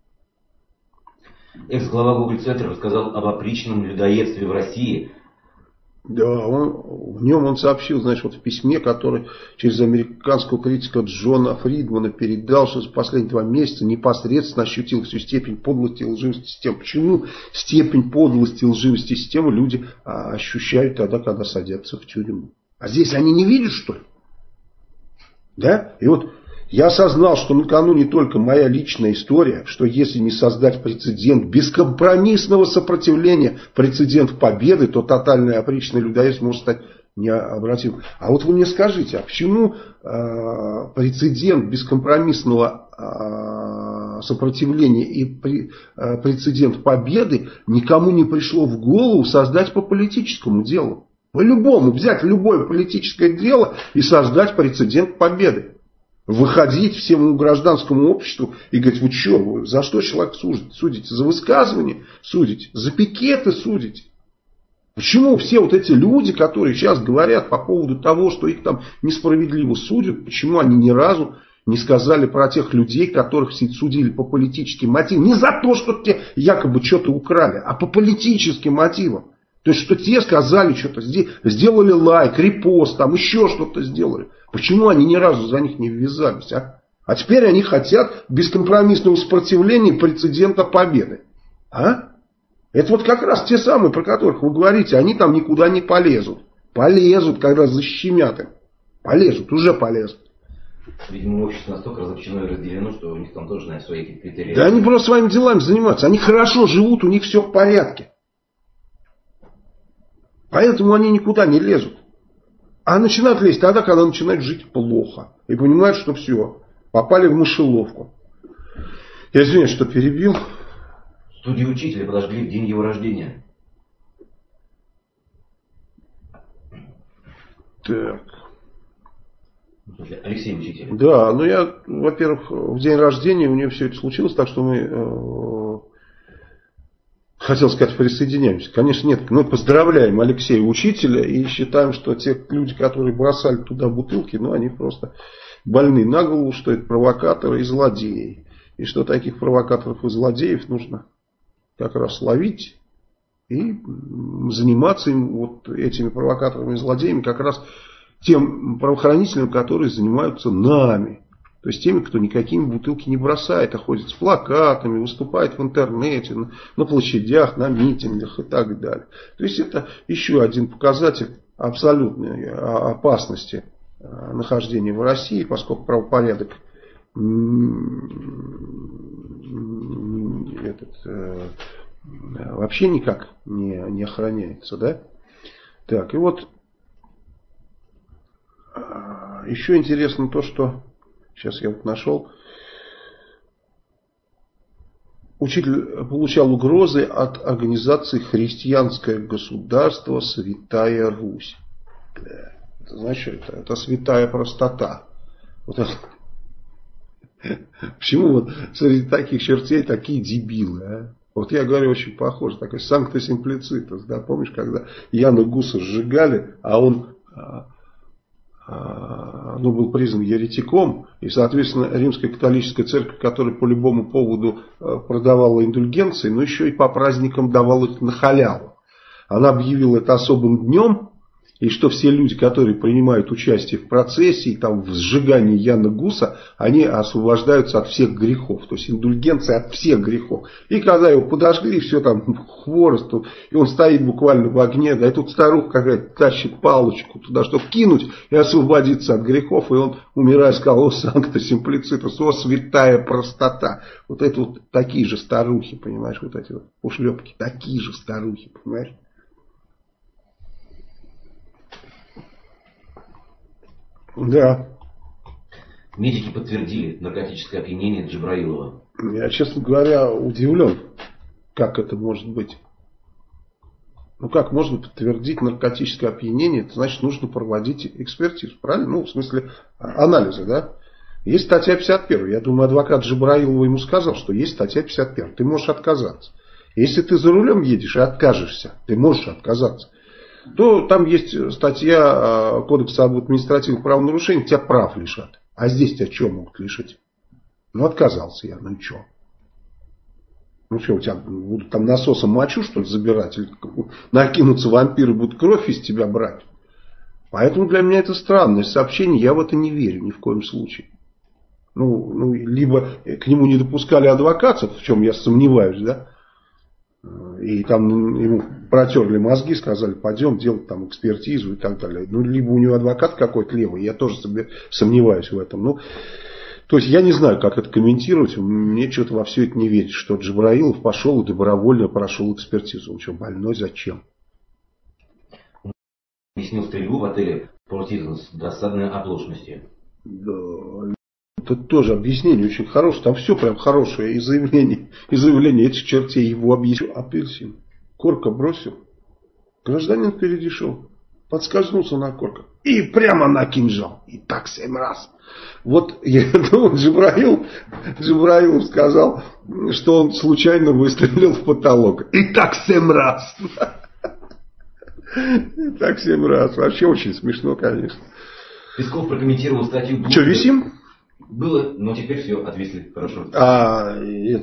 Экс-глава Google-центра рассказал об опричном людоедстве в России. Да, в нем он сообщил, знаешь, вот в письме, который через американского критика Джона Фридмана передал, что за последние 2 месяца непосредственно ощутил всю степень подлости и лживости системы. Почему степень подлости и лживости системы люди ощущают тогда, когда садятся в тюрьму? А здесь они не видят, что ли? Да? И вот я осознал, что на кону не только моя личная история, что если не создать прецедент бескомпромиссного сопротивления, прецедент победы, то тотальное опричное людоедство может стать необратимым. А вот вы мне скажите, а почему прецедент бескомпромиссного сопротивления и прецедент победы никому не пришло в голову создать по политическому делу? По-любому взять любое политическое дело и создать прецедент победы. Выходить всему гражданскому обществу и говорить, вы что, за что человек судите? За высказывание судите? За пикеты судите? Почему все вот эти люди, которые сейчас говорят по поводу того, что их там несправедливо судят, почему они ни разу не сказали про тех людей, которых судили по политическим мотивам? Не за то, что те якобы что-то украли, а по политическим мотивам. То есть, что те сказали что-то, сделали лайк, репост, там еще что-то сделали. Почему они ни разу за них не ввязались, а? А теперь они хотят бескомпромиссного сопротивления прецедента победы. А? Это вот как раз те самые, про которых вы говорите, они там никуда не полезут. Полезут, когда защемят им. Полезут, уже полезут. Видимо, общество настолько разобщено и разделено, что у них там тоже, наверное, свои какие-то критерии. Да они просто своими делами занимаются. Они хорошо живут, у них все в порядке. Поэтому они никуда не лезут. А начинают лезть тогда, когда начинают жить плохо. И понимают, что все, попали в мышеловку. Я извиняюсь, что перебил. Студию учителя подожгли в день его рождения. Так. Алексей учитель. Да, ну я, во-первых, в день рождения у нее все это случилось, так что мы... Хотел сказать, присоединяемся. Конечно, нет. Мы поздравляем Алексея учителя и считаем, что те люди, которые бросали туда бутылки, ну, они просто больны на голову, что это провокаторы и злодеи. И что таких провокаторов и злодеев нужно как раз ловить и заниматься им, вот этими провокаторами и злодеями как раз тем правоохранителям, которые занимаются нами. То есть теми, кто никакими бутылки не бросает, а ходит с плакатами, выступает в интернете, на площадях, на митингах и так далее. То есть это еще один показатель абсолютной опасности нахождения в России, поскольку правопорядок вообще никак не охраняется. Да? Так, и вот еще интересно то, что... Сейчас я вот нашел. Учитель получал угрозы от организации «Христианское государство. Святая Русь». Это значит, это святая простота. Вот это. Почему вот среди таких чертей такие дебилы, а? Вот я говорю, очень похоже. Такой санкта симплицитус. Да? Помнишь, когда Яна Гуса сжигали, а он... был признан еретиком, и, соответственно, Римская католическая церковь, которая по любому поводу продавала индульгенции, но еще и по праздникам давала их на халяву. Она объявила это особым днем, И что все люди, которые принимают участие в процессе, и там в сжигании Яна Гуса, они освобождаются от всех грехов. То есть индульгенция от всех грехов. И когда его подожгли, все там хворост, и он стоит буквально в огне, да, и тут старуха какая-то тащит палочку туда, чтобы кинуть и освободиться от грехов, и он, умирая, сказал: о, санкта симплицитус, о, святая простота. Вот это вот такие же старухи, понимаешь, вот эти вот ушлепки, такие же старухи, понимаешь. Да. Медики подтвердили наркотическое опьянение Джабраилова. Я, честно говоря, удивлен, как это может быть. Ну, как можно подтвердить наркотическое опьянение? Это значит, нужно проводить экспертизу, правильно? Ну, в смысле, анализы, да? Есть статья 51. Я думаю, адвокат Джабраилова ему сказал, что есть статья 51. Ты можешь отказаться. Если ты за рулем едешь и откажешься, ты можешь отказаться. То там есть статья Кодекса об административных правонарушениях, тебя прав лишат. А здесь тебя что могут лишить? Ну, отказался я, ну что? Ну что, у тебя будут там насосом мочу, что ли, забирать? Или накинутся вампиры, будут кровь из тебя брать? Поэтому для меня это странное сообщение, я в это не верю ни в коем случае. Ну, либо к нему не допускали адвокатов, в чем я сомневаюсь, да? И там ему протерли мозги, сказали: пойдем делать там экспертизу и так далее. Ну, либо у него адвокат какой-то левый, я тоже сомневаюсь в этом. Ну, то есть я не знаю, как это комментировать. Мне что-то во все это не верить, что Джабраилов пошел и добровольно прошел экспертизу. Он что, больной, зачем? Объяснил стрельбу в отеле Портизан с досадной оплошностью. Да. Тут тоже объяснение очень хорошее. Там все прям хорошее. И заявление этих чертей его объяснил. Апельсин. Корка бросил. Гражданин впереди шел. Подскользнулся на корках. И прямо на кинжал. И так 7 раз. Вот я думаю, Джабраилов сказал, что он случайно выстрелил в потолок. И так 7 раз. И так 7 раз. Вообще очень смешно, конечно. Песков прокомментировал статью. Что, висим? Было, но теперь все, отвесли, хорошо. А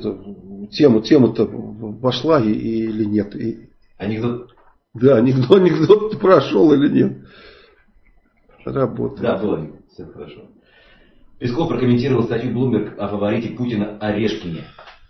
тема-то пошла или нет? Анекдот? Да, анекдот прошел или нет? Работает. Да, было, все хорошо. Песков прокомментировал статью Bloomberg о фаворите Путина Орешкине.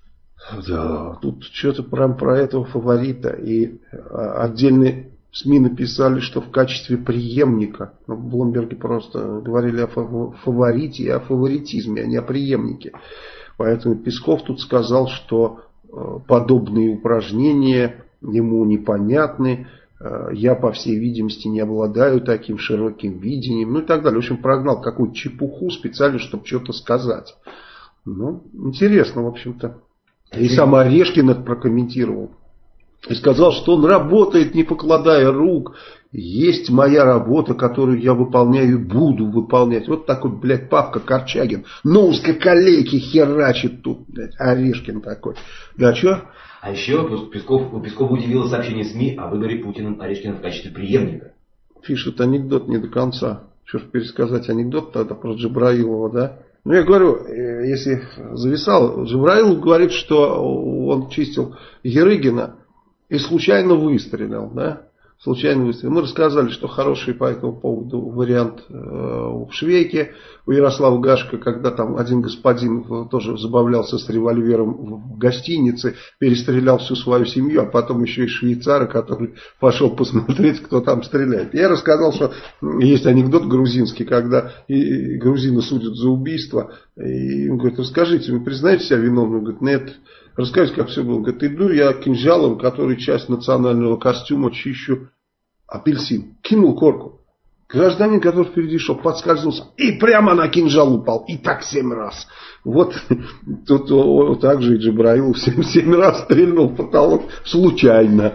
Да, тут что-то прям про этого фаворита. И отдельные СМИ написали, что в качестве преемника, ну, в Блумберге просто говорили о фаворите и о фаворитизме, а не о преемнике. Поэтому Песков тут сказал, что подобные упражнения ему непонятны, я, по всей видимости, не обладаю таким широким видением, ну и так далее. В общем, прогнал какую-то чепуху специально, чтобы что-то сказать. Ну, интересно, в общем-то. И сам Орешкин это прокомментировал. И сказал, что он работает, не покладая рук. Есть моя работа, которую я выполняю и буду выполнять. Вот такой, блядь, Павка Корчагин. На узкоколейке херачит тут, блядь, Орешкин такой. Да, что? А еще Пескова удивило сообщение СМИ о выборе Путиным Орешкина в качестве преемника. Пишет анекдот не до конца. Что ж пересказать анекдот тогда про Джабраилова, да? Ну, я говорю, если зависал, Джабраилов говорит, что он чистил Ерыгина и случайно выстрелил, да? Случайно выстрелил. Мы рассказали, что хороший по этому поводу вариант в Швейке у Ярослава Гашка, когда там один господин тоже забавлялся с револьвером в гостинице, перестрелял всю свою семью, а потом еще и швейцара, который пошел посмотреть, кто там стреляет. Я рассказал, что есть анекдот грузинский, когда грузина судят за убийство, и он говорит: расскажите, вы признаете себя виновным? Он говорит: нет. Расскажите, как все было. Он говорит: иду я кинжалом, который часть национального костюма, чищу апельсин. Кинул корку. Гражданин, который впереди шел, подскользнулся и прямо на кинжал упал. И так 7 раз. Вот тут вот так же и Джабраилов 7 раз стрельнул в потолок. Случайно.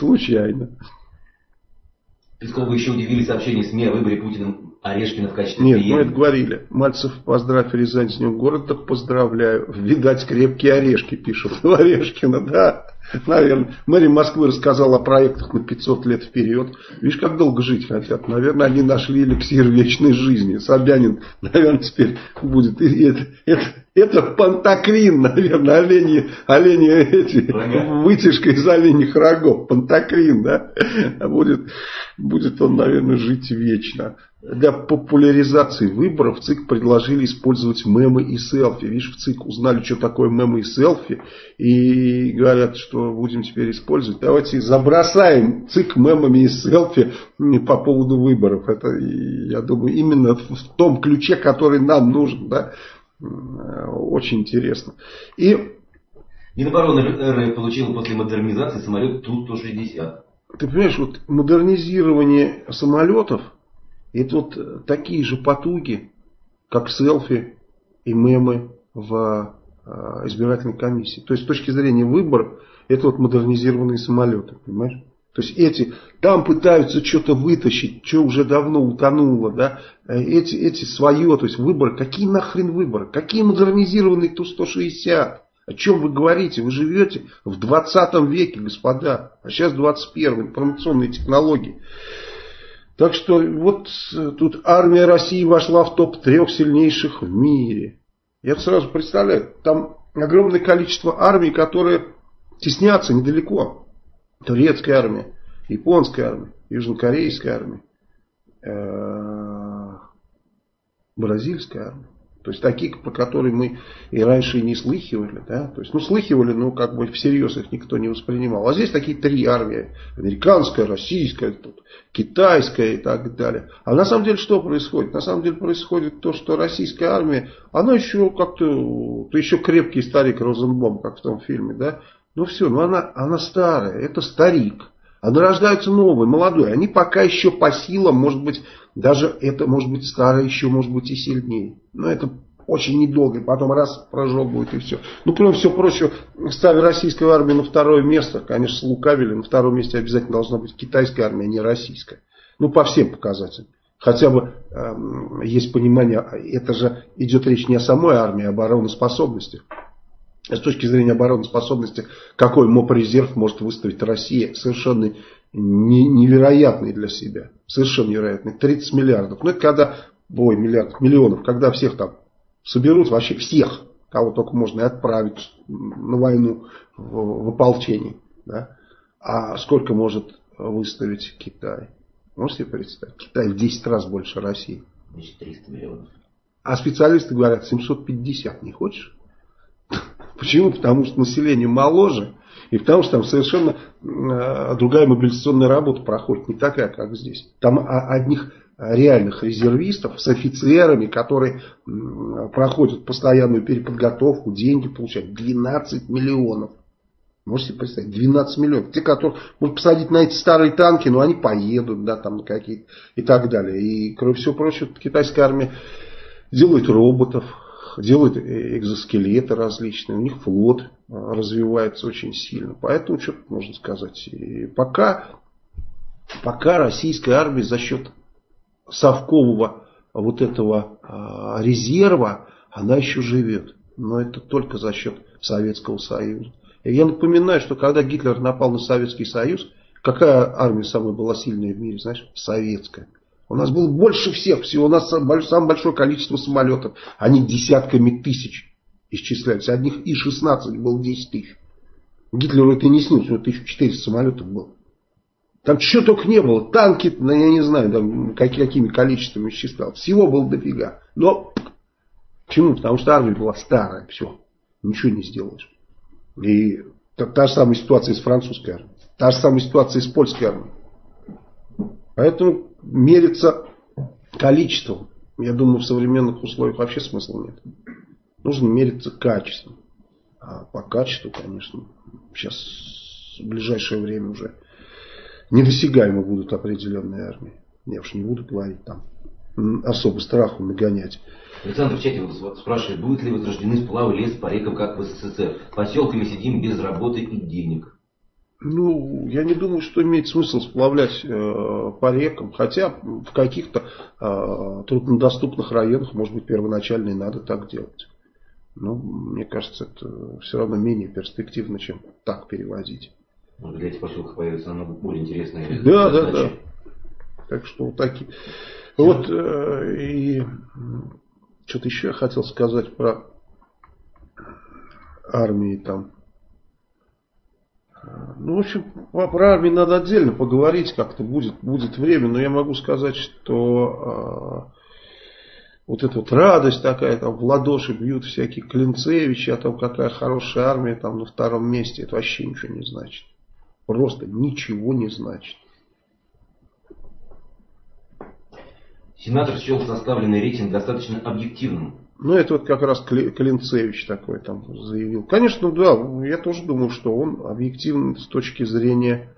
Пескова еще удивили сообщения СМИ о выборе Путиным Орешкина в качестве преемника. Нет, преемника. мы это говорили. Мальцев, поздравь Рязань с днем города, поздравляю. Видать, крепкие орешки, пишут у Орешкина, да. Наверное. Мэрия Москвы рассказала о проектах на 500 лет вперед. Видишь, как долго жить хотят. Наверное, они нашли эликсир вечной жизни. Собянин, наверное, теперь будет. Это пантокрин, наверное, олени эти, вытяжка из оленьих рогов. Пантокрин, да? Будет он, наверное, жить вечно. Для популяризации выборов ЦИК предложили использовать мемы и селфи. Видишь, в ЦИК узнали, что такое мемы и селфи. И говорят, что будем теперь использовать. Давайте забросаем ЦИК мемами и селфи по поводу выборов. Это, я думаю, именно в том ключе, который нам нужен. Да? Очень интересно. И Минобороны РФ получила после модернизации самолет Ту-160. Ты понимаешь, вот модернизирование самолетов, это вот такие же потуги, как селфи и мемы в избирательной комиссии. То есть, с точки зрения выборов, это вот модернизированные самолеты, понимаешь? То есть, эти там пытаются что-то вытащить, что уже давно утонуло, да? Эти свое, то есть, выборы. Какие нахрен выборы? Какие модернизированные Ту-160? О чем вы говорите? Вы живете в 20 веке, господа. А сейчас 21, информационные технологии. Так что вот тут армия России вошла в топ-3 сильнейших в мире. Я сразу представляю, там огромное количество армий, которые теснятся недалеко. Турецкая армия, японская армия, южнокорейская армия, бразильская армия. То есть такие, про которые мы и раньше не слыхивали. Да? То есть, слыхивали, но как бы всерьез их никто не воспринимал. А здесь такие 3 армии. Американская, российская, китайская и так далее. А на самом деле что происходит? На самом деле происходит то, что российская армия, она еще как-то, еще крепкий старик Розенбаум, как в том фильме. Да? Она старая, это старик. А нарождаются новые, молодые. Они пока еще по силам, может быть, даже это может быть старое еще, может быть и сильнее. Но это очень недолго. И потом раз прожог будет и все. Кроме всего прочего, ставя российскую армию на 2 место, конечно, слукавили. На 2 месте обязательно должна быть китайская армия, а не российская. По всем показателям. Хотя бы есть понимание, это же идет речь не о самой армии, а об обороноспособности. С точки зрения обороноспособности, какой моб-резерв может выставить Россия, совершенно невероятный для себя. Совершенно невероятный. 30 миллиардов. Это когда, миллионов, когда всех там соберут, вообще всех, кого только можно, и отправить на войну в ополчение. Да? А сколько может выставить Китай? Можете себе представить? Китай в 10 раз больше России. Значит, 300 миллионов. А специалисты говорят, 750, не хочешь? Почему? Потому что население моложе, и потому что там совершенно другая мобилизационная работа проходит, не такая, как здесь. Там одних реальных резервистов с офицерами, которые проходят постоянную переподготовку, деньги получают, 12 миллионов. Можете себе представить, 12 миллионов. Те, которых можно посадить на эти старые танки, но они поедут, да, там какие-то и так далее. И, кроме всего прочего, китайская армия делает роботов, делают экзоскелеты различные, у них флот развивается очень сильно. Поэтому, что можно сказать, и пока российская армия за счет совкового вот этого резерва, она еще живет. Но это только за счет Советского Союза. И я напоминаю, что когда Гитлер напал на Советский Союз, какая армия самая была сильная в мире, знаешь? Советская. У нас было больше всех, всего у нас самое большое количество самолетов. Они десятками тысяч исчисляются. Одних И-16 было 10 тысяч. Гитлеру это не снилось, у него 1400 самолетов было. Там чего только не было. Танки, я не знаю, там, какими количествами исчислял. Всего было дофига. Но почему? Потому что армия была старая. Все. Ничего не сделаешь. И та же самая ситуация с французской армией. Та же самая ситуация с польской армией. Поэтому мериться количеством, я думаю, в современных условиях вообще смысла нет. Нужно мериться качеством. А по качеству, конечно, сейчас в ближайшее время уже недосягаемы будут определенные армии. Я уж не буду говорить там особо страху нагонять. Александр в чате спрашивает, будут ли возрождены сплавы лес по рекам, как в СССР? Поселками сидим без работы и денег. Я не думаю, что имеет смысл сплавлять по рекам. Хотя в каких-то труднодоступных районах, может быть, первоначально и надо так делать. Ну, мне кажется, это все равно менее перспективно, чем так перевозить. Для этих посылок появятся намного более интересные задачи. Да. Так что вот такие. Вот, и что-то еще я хотел сказать про армии там. Ну, в общем, про армию надо отдельно поговорить, как-то будет время, но я могу сказать, что вот эта вот радость такая, там в ладоши бьют всякие Клинцевичи, а там какая хорошая армия там на втором месте, это вообще ничего не значит. Просто ничего не значит. Сенатор счел составленный рейтинг достаточно объективным. Ну, это вот как раз Клинцевич такой там заявил. Конечно, да, я тоже думаю, что он объективен с точки зрения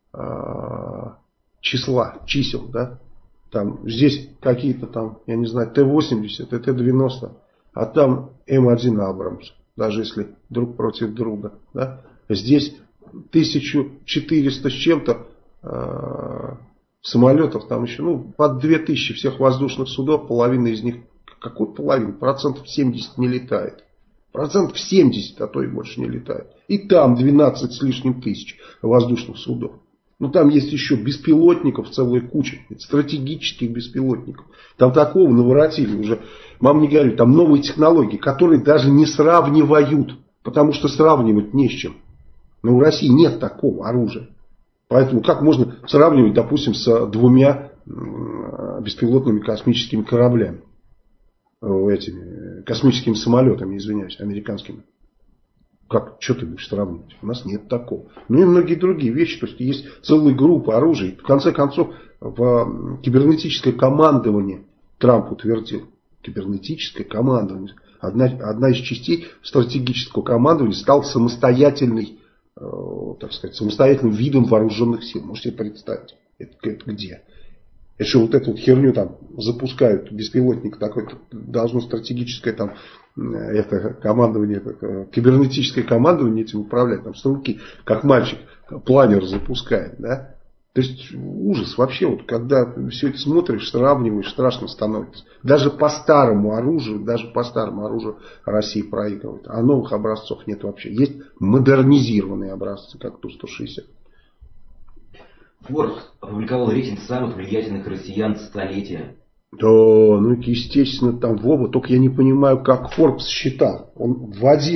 чисел, да. Там, здесь какие-то там, я не знаю, Т-80, Т-90, а там М1 Абрамс, даже если друг против друга, да. Здесь 1400 с чем-то самолетов, там еще, ну, под 2000 всех воздушных судов, половина из них, какой половина? 70% не летает. 70%, а то и больше не летает. И там 12 с лишним тысяч воздушных судов. Но там есть еще беспилотников целая куча. Стратегических беспилотников. Там такого наворотили уже. Мам не говорит, там новые технологии, которые даже не сравнивают. Потому что сравнивать не с чем. Но у России нет такого оружия. Поэтому как можно сравнивать, допустим, с 2 беспилотными космическими кораблями? Этими космическими самолетами, извиняюсь, американскими. Как, что ты будешь сравнивать? У нас нет такого. Ну и многие другие вещи. То есть есть целая группа оружий. В конце концов, в кибернетическое командование Трамп утвердил. Кибернетическое командование. Одна из частей стратегического командования стала самостоятельной, так сказать, самостоятельным видом вооруженных сил. Можете себе представить. Это где? Это что вот эту вот херню там запускают, беспилотник такой, должно стратегическое там, это командование, это, кибернетическое командование этим управлять, там с руки, как мальчик, планер запускает, да. То есть ужас вообще, вот когда все это смотришь, сравниваешь, страшно становится. Даже по старому оружию Россия проигрывает, а новых образцов нет вообще. Есть модернизированные образцы, как Ту-160. Forbes опубликовал рейтинг самых влиятельных россиян столетия. Да, ну естественно, там Вова, только я не понимаю, как Forbes считал. Он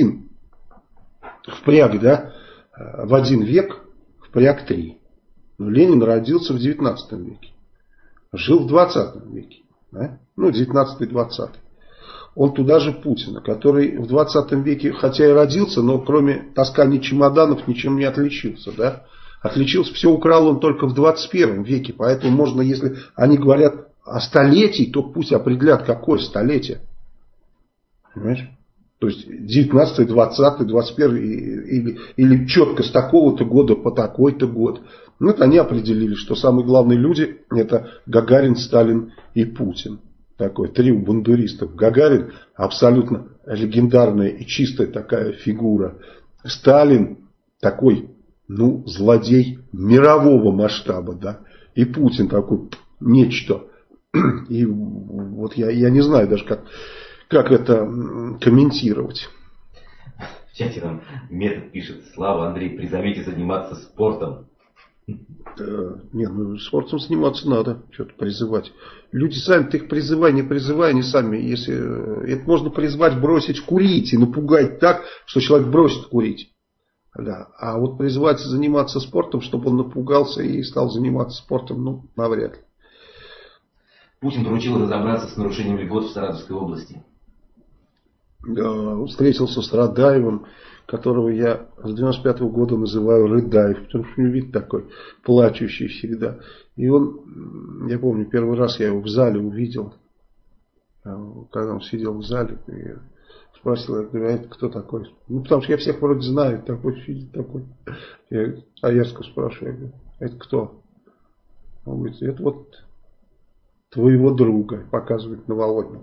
впряг, да, в 1 век впряг 3. Но Ленин родился в 19 веке. Жил в 20 веке. Да? Ну, 19-20. Он туда же Путина, который в 20 веке, хотя и родился, но кроме таскания чемоданов ничем не отличился, да. Отличился, все украл он только в 21 веке. Поэтому можно, если они говорят о столетии, то пусть определят, какое столетие. Понимаешь? То есть 19, 20, 21 или четко с такого-то года по такой-то год. Ну, это они определили, что самые главные люди это Гагарин, Сталин и Путин. Такой трио бандуристов. Гагарин абсолютно легендарная и чистая такая фигура. Сталин такой, ну, злодей мирового масштаба, да. И Путин такой нечто. И вот я не знаю даже, как это комментировать. В чате там Метод пишет: Слава, Андрей, призовите заниматься спортом. Нет, ну спортом заниматься надо, что-то призывать. Люди сами, ты их призывай, не призывай, они сами. Если это можно призвать бросить курить и напугать так, что человек бросит курить. Да. А вот призвать заниматься спортом, чтобы он напугался и стал заниматься спортом, ну, навряд ли. Путин поручил разобраться с нарушением льгот в Саратовской области. Да, встретился с Радаевым, которого я с 95-го года называю Рыдаев, потому что у него вид такой, плачущий всегда. И он, я помню, первый раз я его в зале увидел, когда он сидел в зале, и спросил, я говорю, а это кто такой? Ну, потому что я всех вроде знаю, такой сидит такой. Я Аярского спрашиваю, я говорю, это кто? Он говорит, это вот твоего друга, показывает на Володина.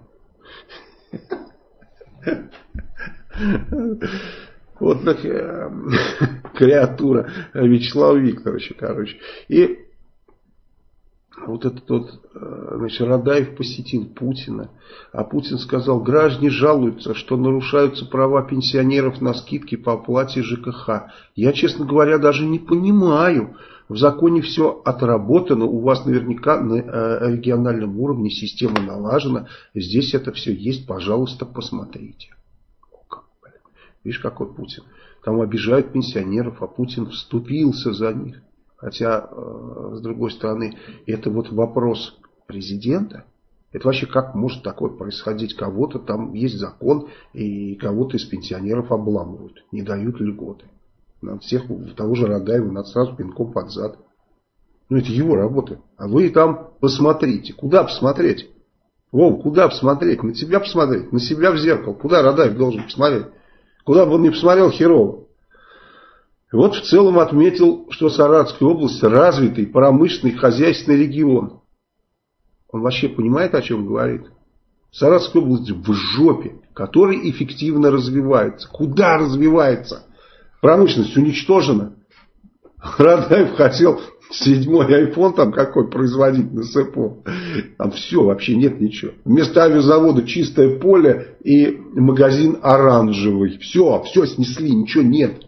Вот такая креатура Вячеслава Викторовича, короче. И вот этот вот, значит, Радаев посетил Путина, а Путин сказал: граждане жалуются, что нарушаются права пенсионеров на скидки по оплате ЖКХ. Я, честно говоря, даже не понимаю. В законе все отработано, у вас наверняка на региональном уровне система налажена, здесь это все есть, пожалуйста, посмотрите. Видишь, какой Путин. Там обижают пенсионеров, а Путин вступился за них. Хотя, с другой стороны, это вот вопрос президента. Это вообще как может такое происходить? Кого-то там есть закон, и кого-то из пенсионеров обламывают, не дают льготы. Надо всех, того же Радаева, надо сразу пинком под зад. Ну, это его работа. А вы там посмотрите. Куда посмотреть? Вов, куда посмотреть? На себя посмотреть? На себя в зеркало? Куда Радаев должен посмотреть? Куда бы он ни посмотрел, херово. И вот в целом отметил, что Саратовская область развитый, промышленный, хозяйственный регион. Он вообще понимает, о чем говорит? Саратовская область в жопе, который эффективно развивается. Куда развивается? Промышленность уничтожена. Радаев хотел 7-й айфон там какой производить на СЭПО. Там все, вообще нет ничего. Вместо авиазавода чистое поле и магазин оранжевый. Все снесли, ничего нет.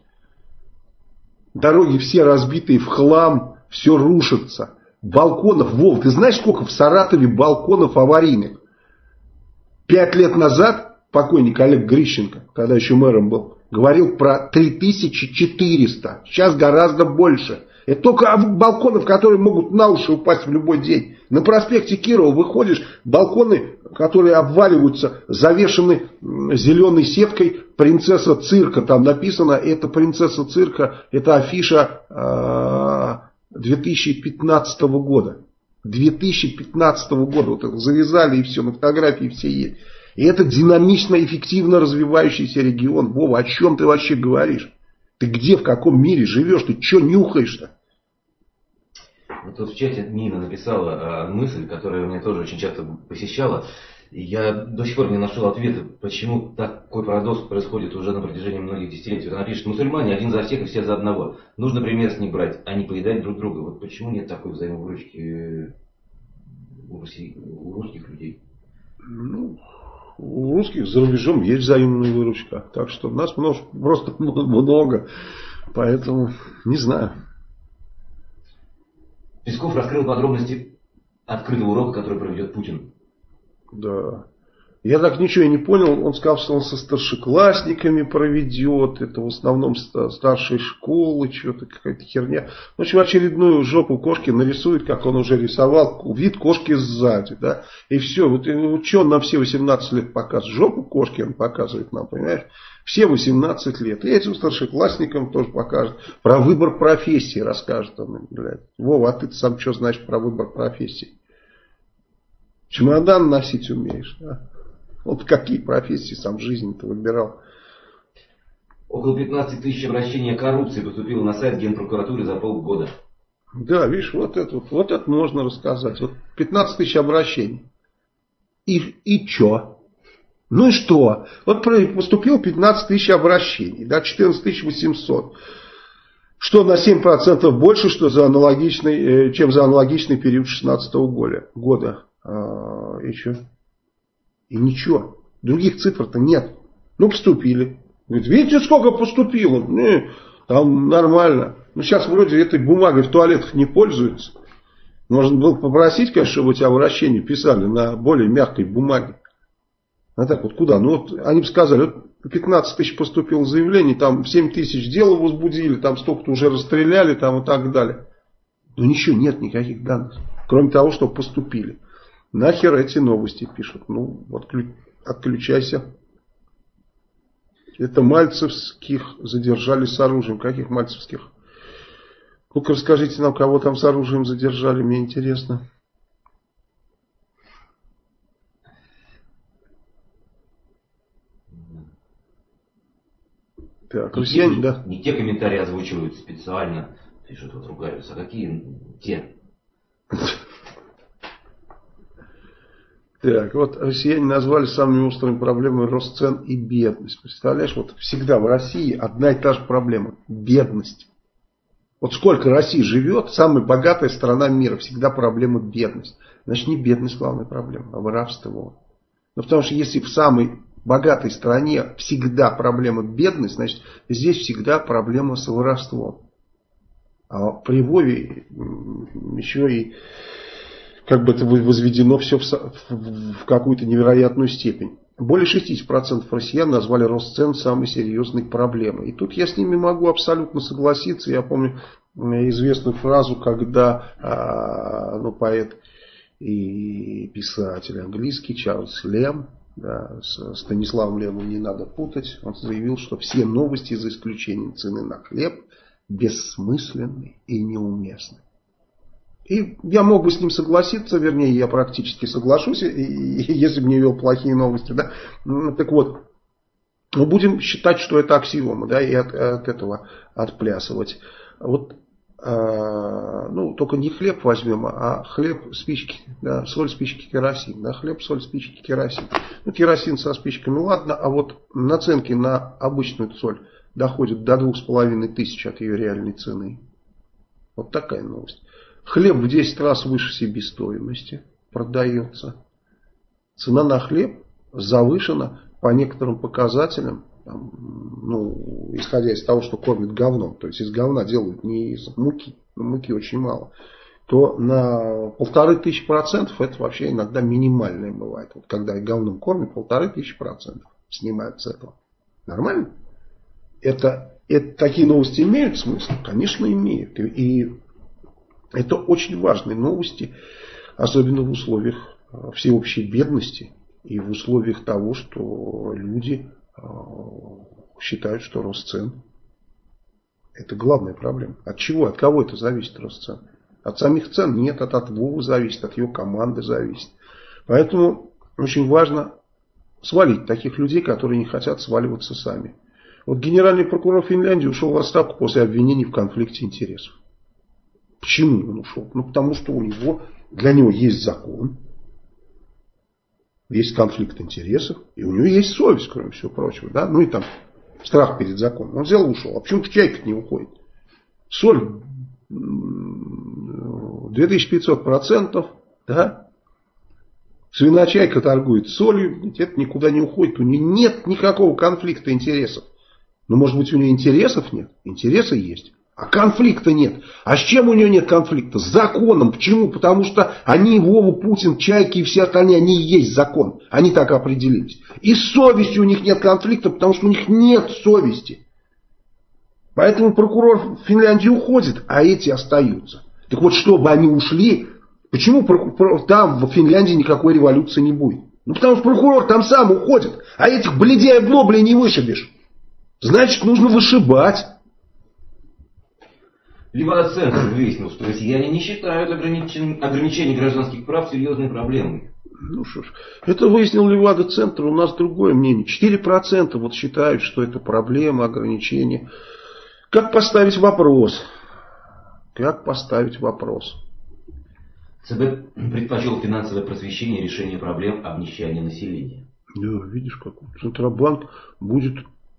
Дороги все разбитые в хлам, все рушится. Балконов, Вов, ты знаешь, сколько в Саратове балконов аварийных? 5 лет назад покойник Олег Грищенко, когда еще мэром был, говорил про 3400. Сейчас гораздо больше. Это только балконов, которые могут на уши упасть в любой день. На проспекте Кирова выходишь, балконы, которые обваливаются, завешены зеленой сеткой. Принцесса цирка, там написано, это принцесса цирка, это афиша 2015 года. 2015 года. Вот это завязали и все, на фотографии все есть. И это динамично, эффективно развивающийся регион. Вова, о чем ты вообще говоришь? Ты где, в каком мире живешь? Ты что нюхаешь-то? Вот тут в чате Нина написала мысль, которая меня тоже очень часто посещала. Я до сих пор не нашел ответа, почему такой парадокс происходит уже на протяжении многих десятилетий. Она пишет: мусульмане один за всех и все за одного. Нужно пример с них брать, а не поедать друг друга. Вот почему нет такой взаимовыручки у русских людей? Ну, у русских за рубежом есть взаимная выручка. Так что нас просто много. Поэтому не знаю. Песков раскрыл подробности открытого урока, который проведет Путин. Да. Я так ничего и не понял. Он сказал, что он со старшеклассниками проведет. Это в основном старшие школы. Что-то какая-то херня. В общем, очередную жопу кошки нарисует, как он уже рисовал. Вид кошки сзади. Да? И все. Вот что он на все 18 лет показывает? Жопу кошки он показывает нам, понимаешь? Все 18 лет. И этим старшеклассникам тоже покажет. Про выбор профессии расскажет он им, блядь. Вова, а ты сам что знаешь про выбор профессии? Чемодан носить умеешь, да? Вот какие профессии сам в жизни-то выбирал. Около 15 тысяч обращений о коррупции поступило на сайт Генпрокуратуры за полгода. Да, видишь, вот это можно рассказать. Вот 15 тысяч обращений. И что? Ну и что? Вот поступило 15 тысяч обращений, да, 14 800. Что на 7% больше, что чем за аналогичный период 2016 года. И что? И ничего. Других цифр-то нет. Ну, поступили. Говорит, видите, сколько поступило? Там нормально. Ну, сейчас вроде этой бумагой в туалетах не пользуются. Можно было попросить, конечно, чтобы эти обращения писали на более мягкой бумаге. А так вот куда? Ну, вот они бы сказали, вот 15 тысяч поступило заявлений, там 7 тысяч дел возбудили, там столько-то уже расстреляли, там и так далее. Но ничего, нет никаких данных. Кроме того, что поступили. Нахер эти новости пишут? Ну, отключайся. Это мальцевских задержали с оружием. Каких мальцевских? Ну-ка расскажите нам, кого там с оружием задержали, мне интересно. Так, россияне, да. Не те комментарии озвучивают специально, пишут, вот ругаются, а какие те? Так, вот россияне назвали самыми острыми проблемами рост цен и бедность. Представляешь, вот всегда в России одна и та же проблема. Бедность. Вот сколько Россия живет, самая богатая страна мира, всегда проблема бедность. Значит, не бедность главная проблема, а воровство. Ну, потому что если в самой богатой стране всегда проблема бедность, значит, здесь всегда проблема с воровством. А при Вове еще и как бы это возведено все в какую-то невероятную степень. Более 60% россиян назвали рост цен самой серьезной проблемой. И тут я с ними могу абсолютно согласиться. Я помню известную фразу, когда поэт и писатель английский Чарльз Лем, да, с Станиславом Лемом не надо путать, он заявил, что все новости, за исключением цены на хлеб, бессмысленны и неуместны. И я мог бы с ним согласиться, вернее, я практически соглашусь, если бы не вел плохие новости. Да? Так вот, мы будем считать, что это аксиома, да, и от этого отплясывать. Вот, только не хлеб возьмем, а хлеб, спички, да, соль, спички, керосин. Да, хлеб, соль, спички, керосин. Ну, керосин со спичками, ладно, а вот наценки на обычную соль доходят до 2500 от ее реальной цены. Вот такая новость. Хлеб в 10 раз выше себестоимости продается. Цена на хлеб завышена по некоторым показателям, исходя из того, что кормят говном. То есть из говна делают не из муки, но муки очень мало. То на 1500% это вообще иногда минимальное бывает. Вот когда говном кормят, 1500% снимают с этого. Нормально? Это такие новости имеют смысл? Конечно, имеют. И это очень важные новости, особенно в условиях всеобщей бедности и в условиях того, что люди считают, что рост цен — это главная проблема. От чего, от кого это зависит рост цен? От самих цен нет, от Вовы зависит, от его команды зависит. Поэтому очень важно свалить таких людей, которые не хотят сваливаться сами. Вот генеральный прокурор Финляндии ушел в отставку после обвинений в конфликте интересов. Почему он ушел? Потому что для него есть закон, есть конфликт интересов, и у него есть совесть, кроме всего прочего. Да? Ну и там страх перед законом. Он взял и ушел. А почему чайка не уходит? Соль 2500%, да? Свиночайка торгует солью, это никуда не уходит. У нее нет никакого конфликта интересов. Но может быть у нее интересов нет? Интересы есть. А конфликта нет. А с чем у нее нет конфликта? С законом. Почему? Потому что они, Вова, Путин, Чайки и все остальные, они и есть закон. Они так определились. И с совестью у них нет конфликта, потому что у них нет совести. Поэтому прокурор Финляндии уходит, а эти остаются. Так вот, чтобы они ушли, почему там в Финляндии никакой революции не будет? Потому что прокурор там сам уходит, а этих бледяев блобли не вышибешь. Значит, нужно вышибать. Левада-центр выяснил, что россияне не считают ограничение гражданских прав серьезной проблемой. Ну что ж, это выяснил Левада-центр, у нас другое мнение. 4% вот считают, что это проблема, ограничения. Как поставить вопрос? Как поставить вопрос? ЦБ предпочел финансовое просвещение решения проблем обнищания населения. Да, видишь, как Центробанк будет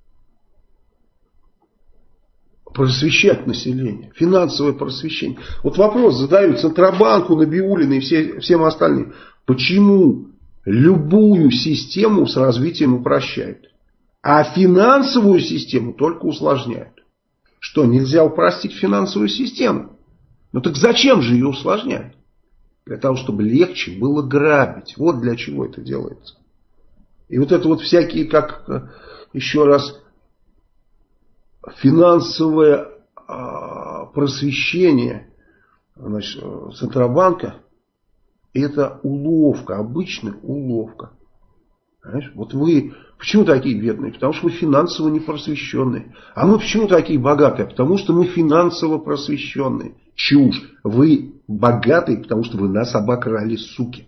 просвещать население. Финансовое просвещение. Вот вопрос задают Центробанку, Набиуллиной и всем остальным. Почему любую систему с развитием упрощают, а финансовую систему только усложняют? Что, нельзя упростить финансовую систему? Ну так зачем же ее усложнять? Для того, чтобы легче было грабить. Вот для чего это делается. И вот это вот всякие, как еще раз, финансовое просвещение, значит, Центробанка, это уловка, обычная уловка. Понимаешь? Вот вы почему такие бедные? Потому что вы финансово не просвещенные. А мы почему такие богатые? Потому что мы финансово просвещенные. Чушь. Вы богатые, потому что вы нас обокрали, суки.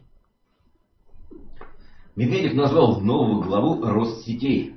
Медведев назвал новую главу Россетей.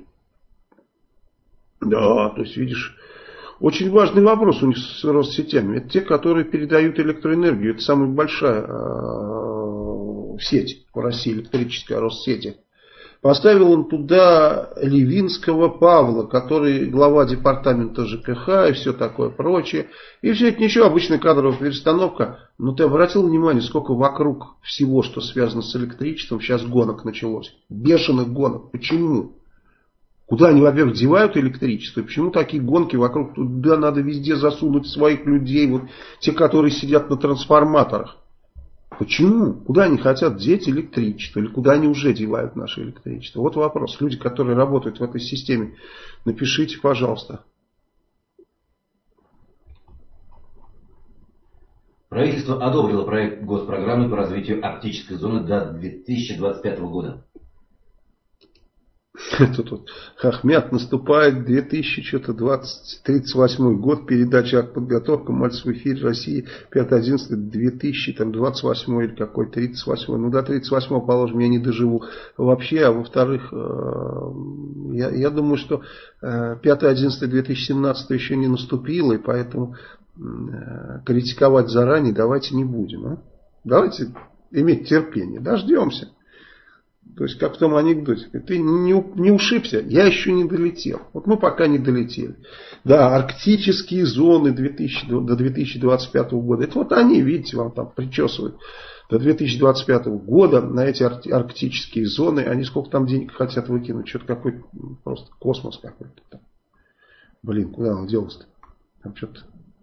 Да, то есть, видишь, очень важный вопрос у них с Россетями. Это те, которые передают электроэнергию. Это самая большая сеть в России, электрическая Россети. Поставил он туда Левинского Павла, который глава департамента ЖКХ и все такое прочее. И все это ничего, обычная кадровая перестановка. Но ты обратил внимание, сколько вокруг всего, что связано с электричеством, сейчас гонок началось. Бешеных гонок. Почему? Куда они, во-первых, девают электричество? И почему такие гонки вокруг? Туда надо везде засунуть своих людей. Вот те, которые сидят на трансформаторах. Почему? Куда они хотят деть электричество? Или куда они уже девают наше электричество? Вот вопрос. Люди, которые работают в этой системе, напишите, пожалуйста. Правительство одобрило проект госпрограммы по развитию арктической зоны до 2025 года. Тут Хохмят наступает 2038 год, передача «Артподготовка», Мальцев в эфире России, 5.11.2028 или какой, 38. Ну до 38 положим, я не доживу вообще, а во-вторых, я думаю, что 5.11.2017 еще не наступило, и поэтому критиковать заранее давайте не будем. А? Давайте иметь терпение, дождемся. То есть, как в том анекдоте, ты не ушибся, я еще не долетел. Вот мы пока не долетели. Да, арктические зоны до 2025 года. Это вот они, видите, вам там причесывают. До 2025 года на эти арктические зоны, они сколько там денег хотят выкинуть. Что-то какой-то, просто космос какой-то там. Блин, куда он делся-то? Там что-то...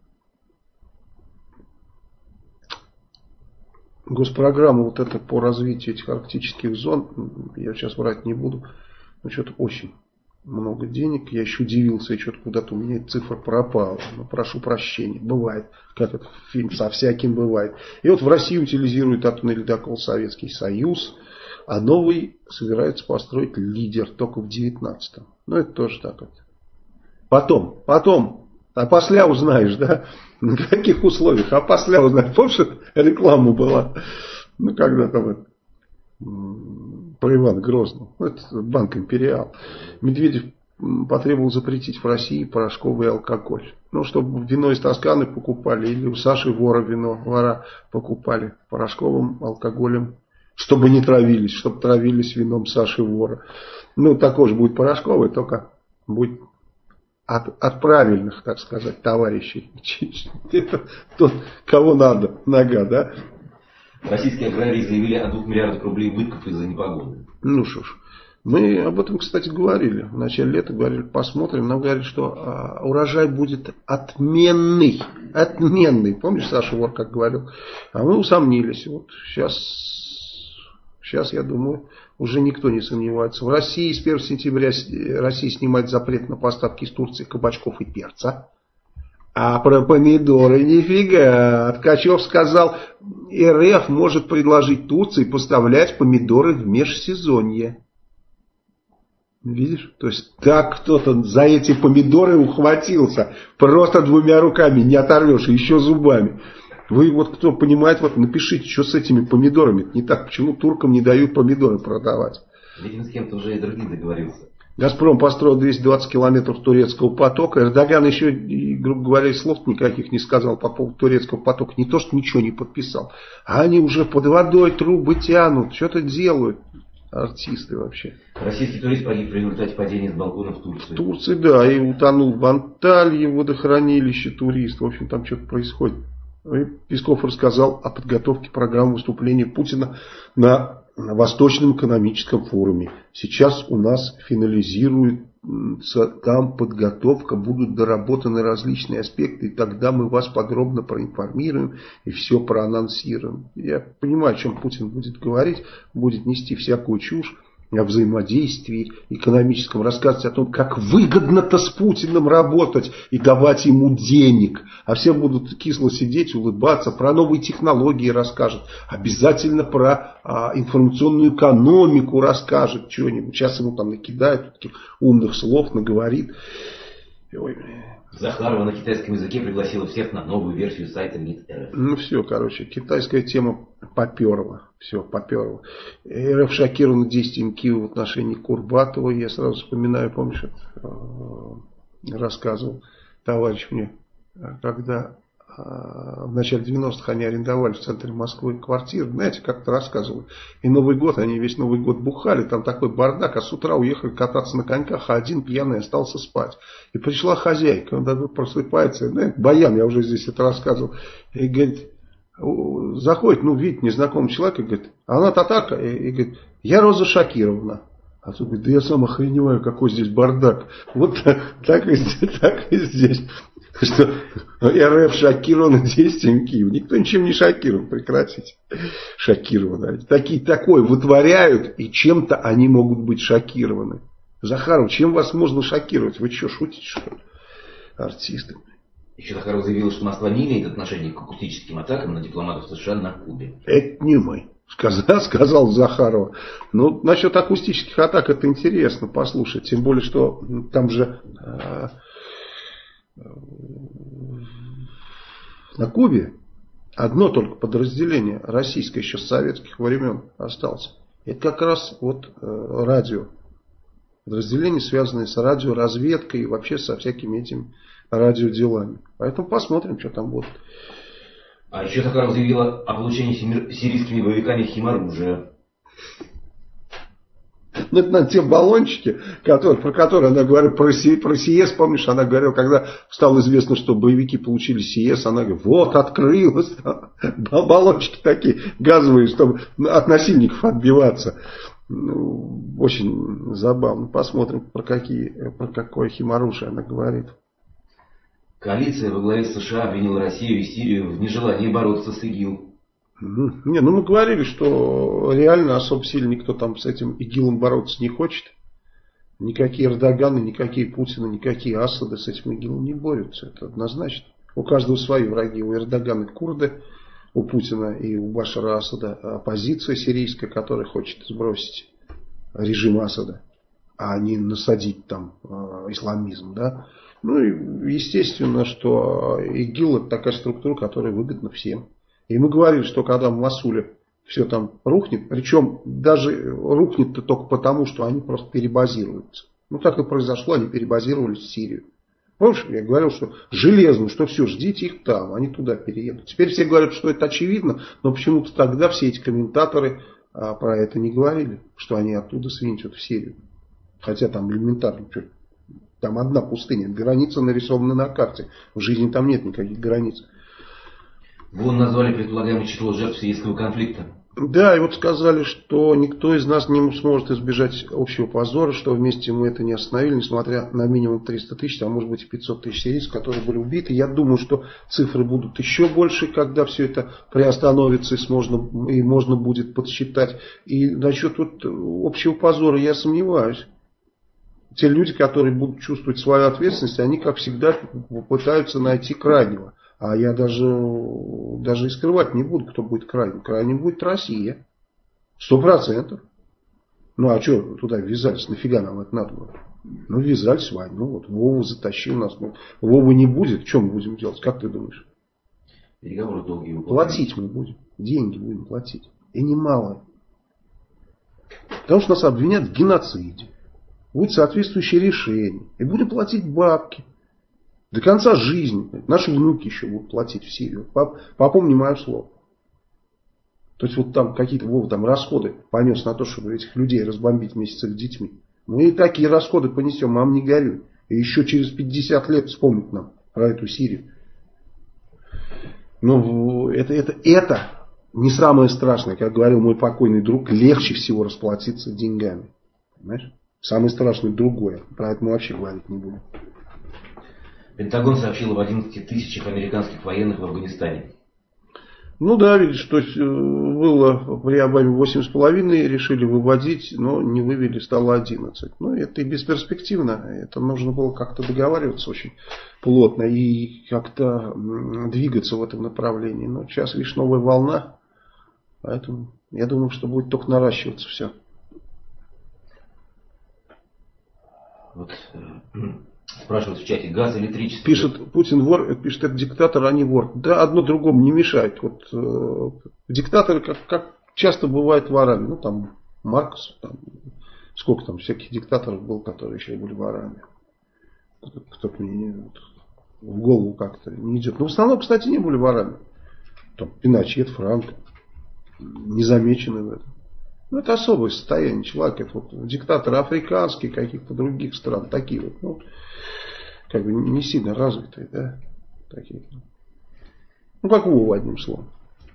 Госпрограмма вот эта по развитию этих арктических зон, я сейчас врать не буду, но что-то очень много денег. Я еще удивился, и что-то куда-то у меня эта цифра пропала. Но прошу прощения, бывает, как это фильм со всяким бывает. И вот в России утилизирует атомный ледокол Советский Союз, а новый собирается построить Лидер только в 19-м. Ну это тоже так вот. Потом, а после узнаешь, да? На каких условиях? А после узнаешь. Помнишь, реклама была? Ну, когда-то вот про Ивана Грозного. Это Банк Империал. Медведев потребовал запретить в России порошковый алкоголь. Ну, чтобы вино из Тосканы покупали, или у Саши вора покупали порошковым алкоголем. Чтобы не травились, чтобы травились вином Саши вора. Ну, такой же будет порошковый, только будет... От правильных, так сказать, товарищей. Это тот, кого надо, нога, да? Российские аграрии заявили о 2 миллиардах рублей убытков из-за непогоды. Ну что ж, мы об этом, кстати, говорили. В начале лета говорили, посмотрим. Нам говорили, что урожай будет отменный. Отменный. Помнишь, Саша Вор как говорил? А мы усомнились. Вот сейчас, я думаю, уже никто не сомневается. В России с 1 сентября Россия снимает запрет на поставки из Турции кабачков и перца. А про помидоры нифига. Ткачев сказал, РФ может предложить Турции поставлять помидоры в межсезонье. Видишь? То есть так кто-то за эти помидоры ухватился. Просто 2 руками не оторвешь, еще зубами. Вы вот кто понимает, вот напишите, что с этими помидорами. Не так, почему туркам не дают помидоры продавать? Видимо, с кем-то уже и другим договорился. Газпром построил 220 километров турецкого потока. Эрдоган еще, грубо говоря, слов никаких не сказал по поводу турецкого потока. Не то, что ничего не подписал. А они уже под водой трубы тянут, что-то делают. Артисты вообще. Российский турист погиб в результате падения с балкона в Турции. В Турции, да, и утонул в Анталье водохранилище турист. В общем, там что-то происходит. И Песков рассказал о подготовке программы выступления Путина на Восточном экономическом форуме. Сейчас у нас финализируется там подготовка, будут доработаны различные аспекты, и тогда мы вас подробно проинформируем и все проанонсируем. Я понимаю, о чем Путин будет говорить, будет нести всякую чушь о взаимодействии экономическом, рассказывать о том, как выгодно-то с Путиным работать и давать ему денег. А все будут кисло сидеть, улыбаться, про новые технологии расскажет, обязательно про информационную экономику расскажет что-нибудь. Сейчас ему там накидают таких умных слов, наговорит. Ой, Захарова на китайском языке пригласила всех на новую версию сайта МИД РФ. Ну все, короче, китайская тема поперла. Все, поперла. РФ шокирована действием Киева в отношении Курбатова. Я сразу вспоминаю, помнишь, рассказывал товарищ мне, когда в начале 90-х они арендовали в центре Москвы квартиру, знаете, как-то рассказывали. И Новый год, они весь Новый год бухали, там такой бардак, а с утра уехали кататься на коньках, а один пьяный остался спать. И пришла хозяйка, он такой просыпается, знаете, Баян, я уже здесь это рассказывал, и говорит, заходит, видит незнакомый человек, и говорит, а она татарка, и говорит, я Роза Шакировна. А тут говорит, да я сам охреневаю, какой здесь бардак. Вот так и здесь. Что РФ шокирован действием Киева. Никто ничем не шокирован, прекратите. Шокированы. Такое вытворяют, и чем-то они могут быть шокированы. Захаров, чем вас можно шокировать? Вы что, шутите, что ли? Артисты. Еще Захаров заявил, что Москва не имеет отношения к акустическим атакам на дипломатов США на Кубе. Это не мы. Сказал Захарова. Насчет акустических атак это интересно послушать. Тем более, что там же на Кубе одно только подразделение российское еще с советских времен осталось. Это как раз радио. Подразделения, связанные с радиоразведкой и вообще со всякими этими радиоделами. Поэтому посмотрим, что там будет. А еще Захаров заявила о получении сирийскими боевиками химоружия. Это на те баллончики, про которые она говорит, про СИЭС, помнишь, она говорила, когда стало известно, что боевики получили СИЭС, она говорит, вот, открылось, баллончики такие газовые, чтобы от насильников отбиваться. Очень забавно. Посмотрим, про какое химоружие она говорит. Коалиция во главе с США обвинила Россию и Сирию в нежелании бороться с ИГИЛ. Мы говорили, что реально особо сильно никто там с этим ИГИЛом бороться не хочет. Никакие Эрдоганы, никакие Путины, никакие Асады с этим ИГИЛом не борются. Это однозначно. У каждого свои враги. У Эрдогана курды, у Путина и у Башара Асада оппозиция сирийская, которая хочет сбросить режим Асада, а не насадить там исламизм, да. И естественно, что ИГИЛ это такая структура, которая выгодна всем. И мы говорили, что когда в Мосуле все там рухнет, причем даже рухнет-то только потому, что они просто перебазируются. Так и произошло, они перебазировались в Сирию. Помнишь, я говорил, что железно, что все, ждите их там, они туда переедут. Теперь все говорят, что это очевидно, но почему-то тогда все эти комментаторы про это не говорили, что они оттуда свинтят в Сирию. Хотя там элементарно, там одна пустыня, граница нарисована на карте. В жизни там нет никаких границ. Вы назвали предполагаемое число жертв сирийского конфликта. Да, и сказали, что никто из нас не сможет избежать общего позора, что вместе мы это не остановили, несмотря на минимум 300 тысяч, а может быть и 500 тысяч сирийцев, которые были убиты. Я думаю, что цифры будут еще больше, когда все это приостановится и можно будет подсчитать. И насчет общего позора я сомневаюсь. Те люди, которые будут чувствовать свою ответственность, они, как всегда, пытаются найти крайнего. А я даже и скрывать не буду, кто будет крайним. Крайним будет Россия. 100%. А что туда ввязались? Нафига нам это надо было? Ввязались в войну. Вова затащил нас. Вовы не будет. Что мы будем делать? Как ты думаешь? Переговоры долгие. Платить мы будем. Деньги будем платить. И немало. Потому что нас обвинят в геноциде. Будет соответствующее решение. И будем платить бабки. До конца жизни. Наши внуки еще будут платить в Сирию. Попомни мое слово. То есть там какие-то расходы понес на то, чтобы этих людей разбомбить вместе с их детьми. Мы и такие расходы понесем, мам, не горюй. И еще через 50 лет вспомнить нам про эту Сирию. Это не самое страшное. Как говорил мой покойный друг, легче всего расплатиться деньгами. Понимаешь? Самое страшное другое. Про это мы вообще говорить не будем. Пентагон сообщил об 11 тысячах американских военных в Афганистане. Да, видишь, то есть было при Обаме 8,5, решили выводить, но не вывели, стало 11. Это и бесперспективно, это нужно было как-то договариваться очень плотно и как-то двигаться в этом направлении. Но сейчас, видишь, новая волна, поэтому я думаю, что будет только наращиваться все. Спрашивают в чате, газ, электричество. Пишет, Путин вор, пишет, это диктатор, а не вор. Да, одно другому не мешает. Диктаторы, как часто бывают ворами. Там Маркос, сколько там всяких диктаторов было, которые еще были ворами. Кто-то мне в голову как-то не идет. Но в основном, кстати, не были ворами. Там Пиночет, Франко не замечены в этом. Ну, это особое состояние человека. Это вот диктаторы африканские, каких-то других стран, такие вот, ну, как бы не сильно развитые, да, такие. Ну, как Вова, одним словом.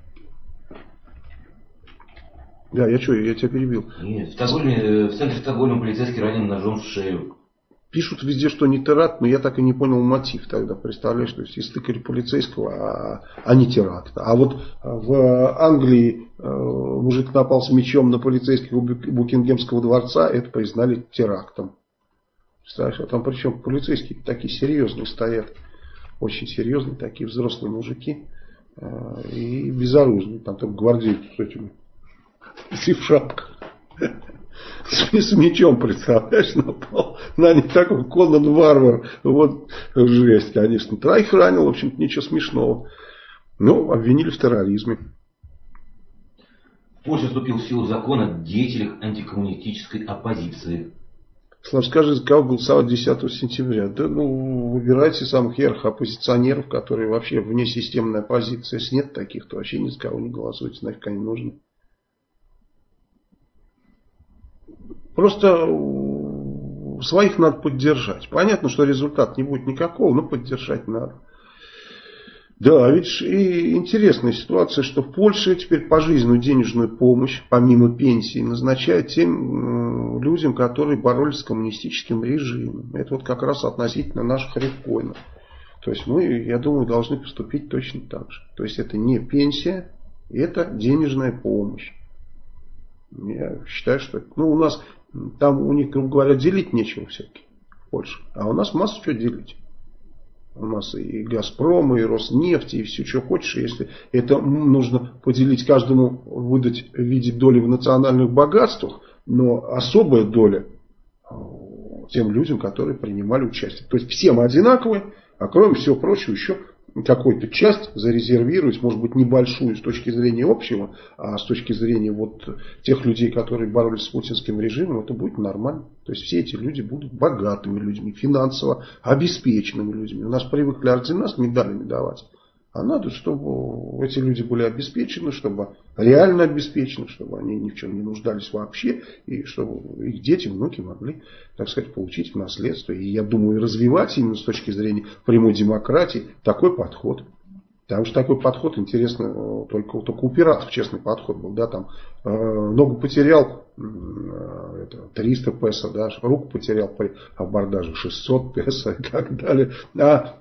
Да, я тебя перебил. Нет, в центре Стокгольма полицейский ранен ножом в шею. Пишут везде, что не теракт, но я так и не понял мотив тогда. Представляешь, то есть истыкали полицейского, а не теракт. А вот в Англии мужик напал с мечом на полицейского Букингемского дворца, это признали терактом. Представляешь, а там причем полицейские такие серьезные стоят. Очень серьезные, такие взрослые мужики. И безоружные. Там только гвардейцы с этими. И в шапках. С мечом, представляешь, напал на них такой Конан Варвар. Вот жесть, конечно. Троих ранил, в общем-то, ничего смешного. Ну, обвинили в терроризме. В Польше вступил в силу закон о деятелях антикоммунистической оппозиции. Слав, скажи, за кого голосовать 10 сентября? Да, ну, выбирайте самых ярых оппозиционеров, которые вообще вне системной оппозиции. Если нет таких, то вообще ни за кого не голосуйте, нафиг они нужны. Просто своих надо поддержать. Понятно, что результат не будет никакого, но поддержать надо. Да, ведь и интересная ситуация, что в Польше теперь пожизненную денежную помощь, помимо пенсии, назначают тем людям, которые боролись с коммунистическим режимом. Это вот как раз относительно наших репкоинов. То есть мы, я думаю, должны поступить точно так же. То есть это не пенсия, это денежная помощь. Я считаю, что у нас там у них, грубо говоря, делить нечего все-таки в Польше. А у нас массу чего делить. У нас и Газпром, и Роснефть, и все, что хочешь. Если это нужно поделить каждому, выдать в виде доли в национальных богатствах, но особая доля тем людям, которые принимали участие. То есть всем одинаковые, а кроме всего прочего еще какую-то часть зарезервировать, может быть небольшую с точки зрения общего, а с точки зрения вот тех людей, которые боролись с путинским режимом, это будет нормально. То есть все эти люди будут богатыми людьми, финансово обеспеченными людьми. У нас привыкли ордена с медалями давать. А надо, чтобы эти люди были обеспечены, чтобы реально обеспечены, чтобы они ни в чем не нуждались вообще, и чтобы их дети, внуки могли, так сказать, получить в наследство. И я думаю, развивать именно с точки зрения прямой демократии такой подход. Потому что такой подход, интересно, только у пиратов честный подход был. Да, там ногу потерял 300 песо, да, руку потерял при абордаже 600 песо и так далее. А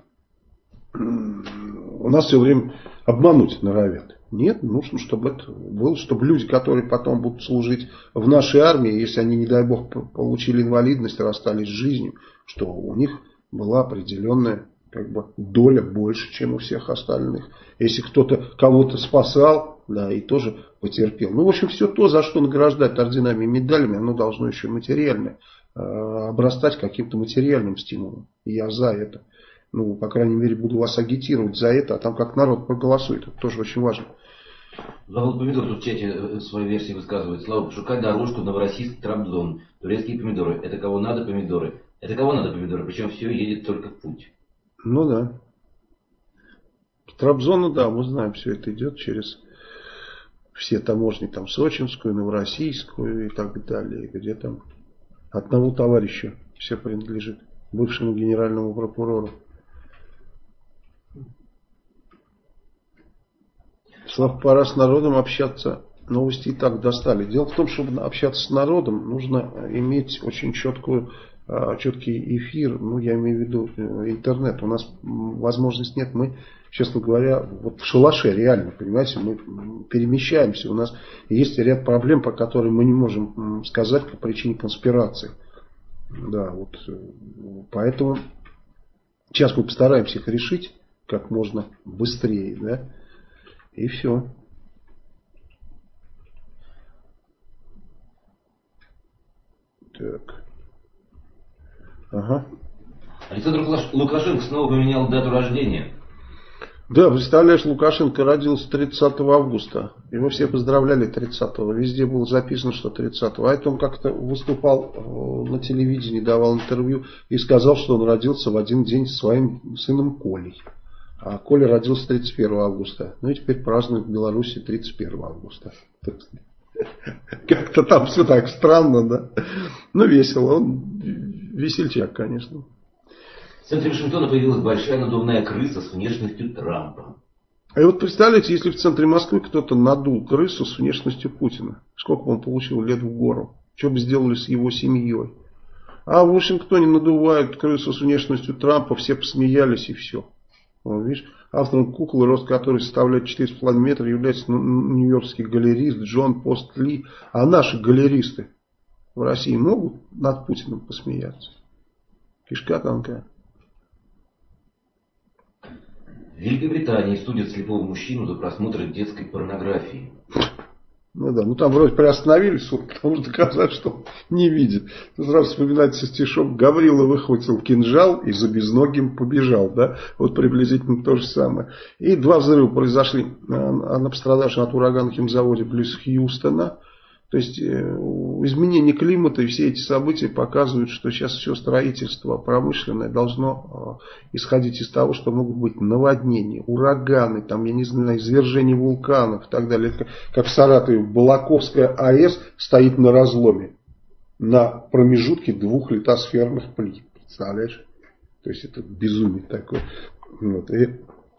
у нас все время обмануть норовят. Нет, нужно, чтобы это было, чтобы люди, которые потом будут служить в нашей армии, если они, не дай бог, получили инвалидность, расстались с жизнью, что у них была определенная доля больше, чем у всех остальных. Если кто-то кого-то спасал, да, и тоже потерпел. Ну, в общем, все то, за что награждать орденами и медалями, оно должно еще материально обрастать каким-то материальным стимулом. И я за это. Ну, по крайней мере, буду вас агитировать за это, а там как народ проголосует. Это тоже очень важно. Завод помидор тут в чате свою версию высказывает. Слава, пошукай дорожку Новороссийск-Трабзон. Турецкие помидоры. Это кого надо помидоры. Это кого надо помидоры. Причем все едет только в путь. Ну да. Трабзону, да, мы знаем, все это идет через все таможни, там Сочинскую, Новороссийскую и так далее. Где там одному товарищу все принадлежит. Бывшему генеральному прокурору. Слав, пора с народом общаться. Новости и так достали. Дело в том, чтобы общаться с народом, нужно иметь очень четкий эфир. Ну, я имею в виду интернет. У нас возможности нет. Мы, честно говоря, вот в шалаше реально, понимаете, мы перемещаемся. У нас есть ряд проблем, по которым мы не можем сказать по причине конспирации. Да, вот поэтому сейчас мы постараемся их решить как можно быстрее, да, и все. Так. Ага. Александр Лукашенко снова поменял дату рождения. Да, представляешь, Лукашенко родился 30 августа. Его все поздравляли 30-го. Везде было записано, что 30-го. А это он как-то выступал на телевидении, давал интервью и сказал, что он родился в один день со своим сыном Колей. А Коля родился 31 августа. Ну и теперь празднуют в Беларуси 31 августа. Как-то там все так странно, да? Ну, весело. Он весельчак, конечно. В центре Вашингтона появилась большая надувная крыса с внешностью Трампа. А вот представляете, если в центре Москвы кто-то надул крысу с внешностью Путина, сколько бы он получил лет в гору? Что бы сделали с его семьей? А в Вашингтоне надувают крысу с внешностью Трампа, все посмеялись и все. Вот, видишь, автором куклы, рост которой составляет 4,5 метра, является нью-йоркский галерист Джон Пост Ли. А наши галеристы в России могут над Путиным посмеяться? Кишка тонкая. В Великобритании судят слепого мужчину за просмотр детской порнографии. Ну да, ну там вроде приостановили суд, потому что доказать, что не видит. Сразу вспоминается стишок: Гаврила выхватил кинжал и за безногим побежал. Да? Вот приблизительно то же самое. И 2 взрыва произошли на пострадавшем от урагана химзаводе близ Хьюстона. То есть изменение климата и все эти события показывают, что сейчас все строительство промышленное должно исходить из того, что могут быть наводнения, ураганы, там, я не знаю, извержение вулканов и так далее. Это как в Саратове Балаковская АЭС стоит на разломе, на промежутке 2 литосферных плит. Представляешь? То есть это безумие такое. Вот. И,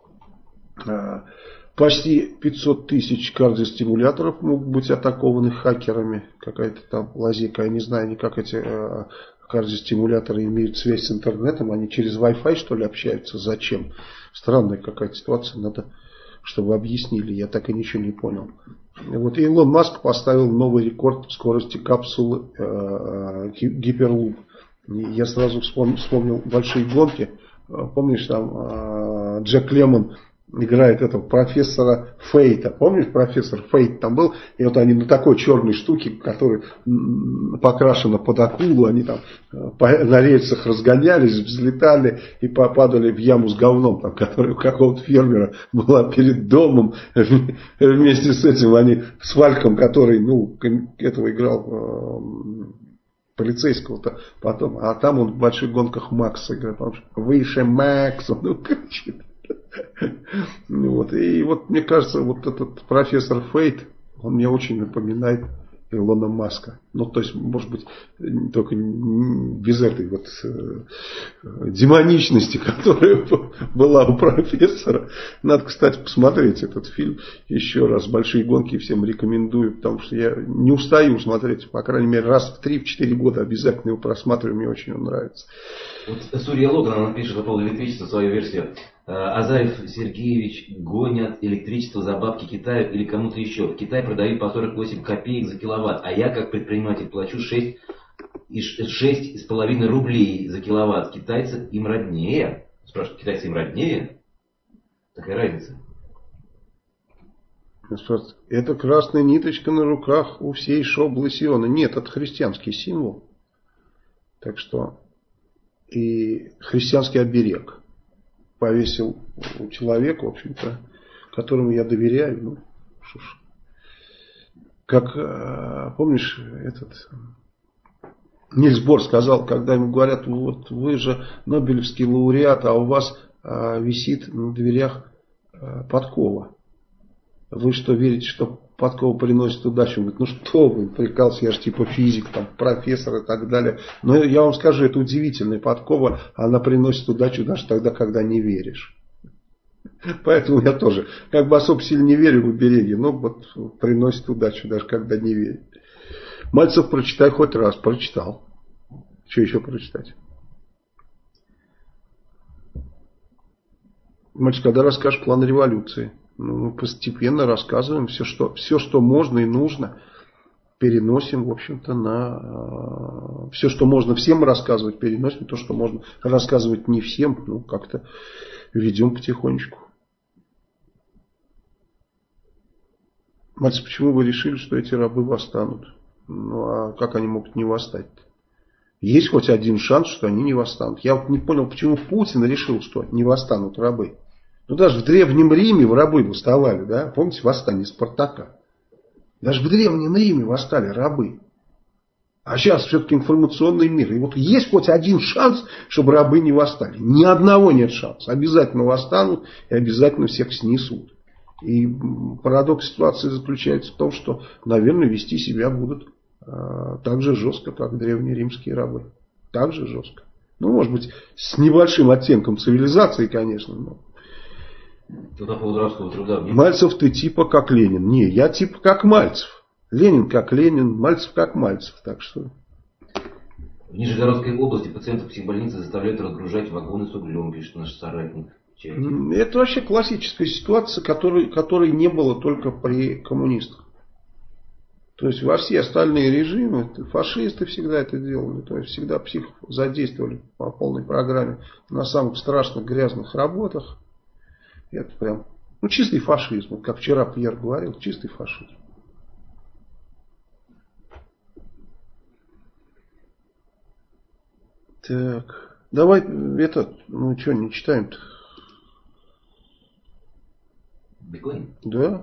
почти 500 тысяч кардиостимуляторов могут быть атакованы хакерами. Какая-то там лазейка. Я не знаю, они как эти кардиостимуляторы имеют связь с интернетом. Они через Wi-Fi, что ли, общаются? Зачем? Странная какая-то ситуация. Надо, чтобы объяснили. Я так и ничего не понял. Вот Илон Маск поставил новый рекорд скорости капсулы Hyperloop. Я сразу вспомнил большие гонки. Помнишь, там Джек Лемон играет этого профессора Фейта. Помнишь, профессор Фейт там был? И вот они на такой черной штуке, которая покрашена под акулу, они там на рельсах разгонялись, взлетали и попадали в яму с говном, там, которая у какого-то фермера была перед домом. Вместе с этим они с Вальком, который, ну, этого играл полицейского-то потом. А там он в больших гонках Макса играет. Выше Макса. Ну, кричит. Вот. И вот мне кажется, вот этот профессор Фейт, он мне очень напоминает Илона Маска. Ну, то есть, может быть, только без этой вот демоничности, которая была у профессора. Надо, кстати, посмотреть этот фильм еще раз. Большие гонки всем рекомендую, потому что я не устаю смотреть, по крайней мере, раз в 3-4 года обязательно его просматриваю, мне очень он нравится. Вот Сурья Логан, она пишет по поводу электричества свою версию. Азаев Сергеевич гонят электричество за бабки Китаю или кому-то еще. В Китае продают по 48 копеек за киловатт, а я как предприниматель плачу 6,5 рублей за киловатт. Китайцы им роднее. Спрашивают, китайцы им роднее? Такая разница. Это красная ниточка на руках у всей шоблы Сиона. Нет, это христианский символ. Так что и христианский оберег повесил человек, в общем-то, которому я доверяю. Ну, что ж. Как, помнишь, этот Нильс Бор сказал, когда ему говорят, вот вы же Нобелевский лауреат, а у вас висит на дверях подкова. Вы что, верите, что подкова приносит удачу? Он говорит, ну что вы, прикался, я же типа физик, там, профессор и так далее. Но я вам скажу, это удивительная подкова, она приносит удачу даже тогда, когда не веришь. Поэтому я тоже, как бы особо сильно не верю в обереги, но вот приносит удачу даже когда не верю. Мальцев прочитай хоть раз, прочитал. Что еще прочитать? Мальчик, когда расскажешь план революции? Ну, мы постепенно рассказываем все, что можно и нужно. Переносим, в общем-то, на все, что можно всем рассказывать, переносим. То, что можно рассказывать не всем, ну, как-то ведем потихонечку. Мальчик, почему вы решили, что эти рабы восстанут? Ну, а как они могут не восстать-то? Есть хоть один шанс, что они не восстанут. Я вот не понял, почему Путин решил, что не восстанут рабы. Ну, даже в Древнем Риме в рабы восставали, да? Помните восстание Спартака? Даже в Древнем Риме восстали рабы. А сейчас все-таки информационный мир. И вот есть хоть один шанс, чтобы рабы не восстали. Ни одного нет шанса. Обязательно восстанут и обязательно всех снесут. И парадокс ситуации заключается в том, что, наверное, вести себя будут так же жестко, как древнеримские рабы. Так же жестко. Ну, может быть, с небольшим оттенком цивилизации, конечно. Но... По поводу рабского труда. Мальцев, ты типа как Ленин. Не, я типа как Мальцев. Ленин как Ленин, Мальцев как Мальцев. Так что... В Нижегородской области пациентов психбольницы заставляют разгружать вагоны с углем, пишет наш соратник. Это вообще классическая ситуация, которой не было только при коммунистах. То есть во все остальные режимы фашисты всегда это делали. То есть всегда психов задействовали по полной программе на самых страшных грязных работах. Это прям чистый фашизм. Как вчера Пьер говорил, чистый фашизм. Так, давай что не читаем-то? Биткоин? Да.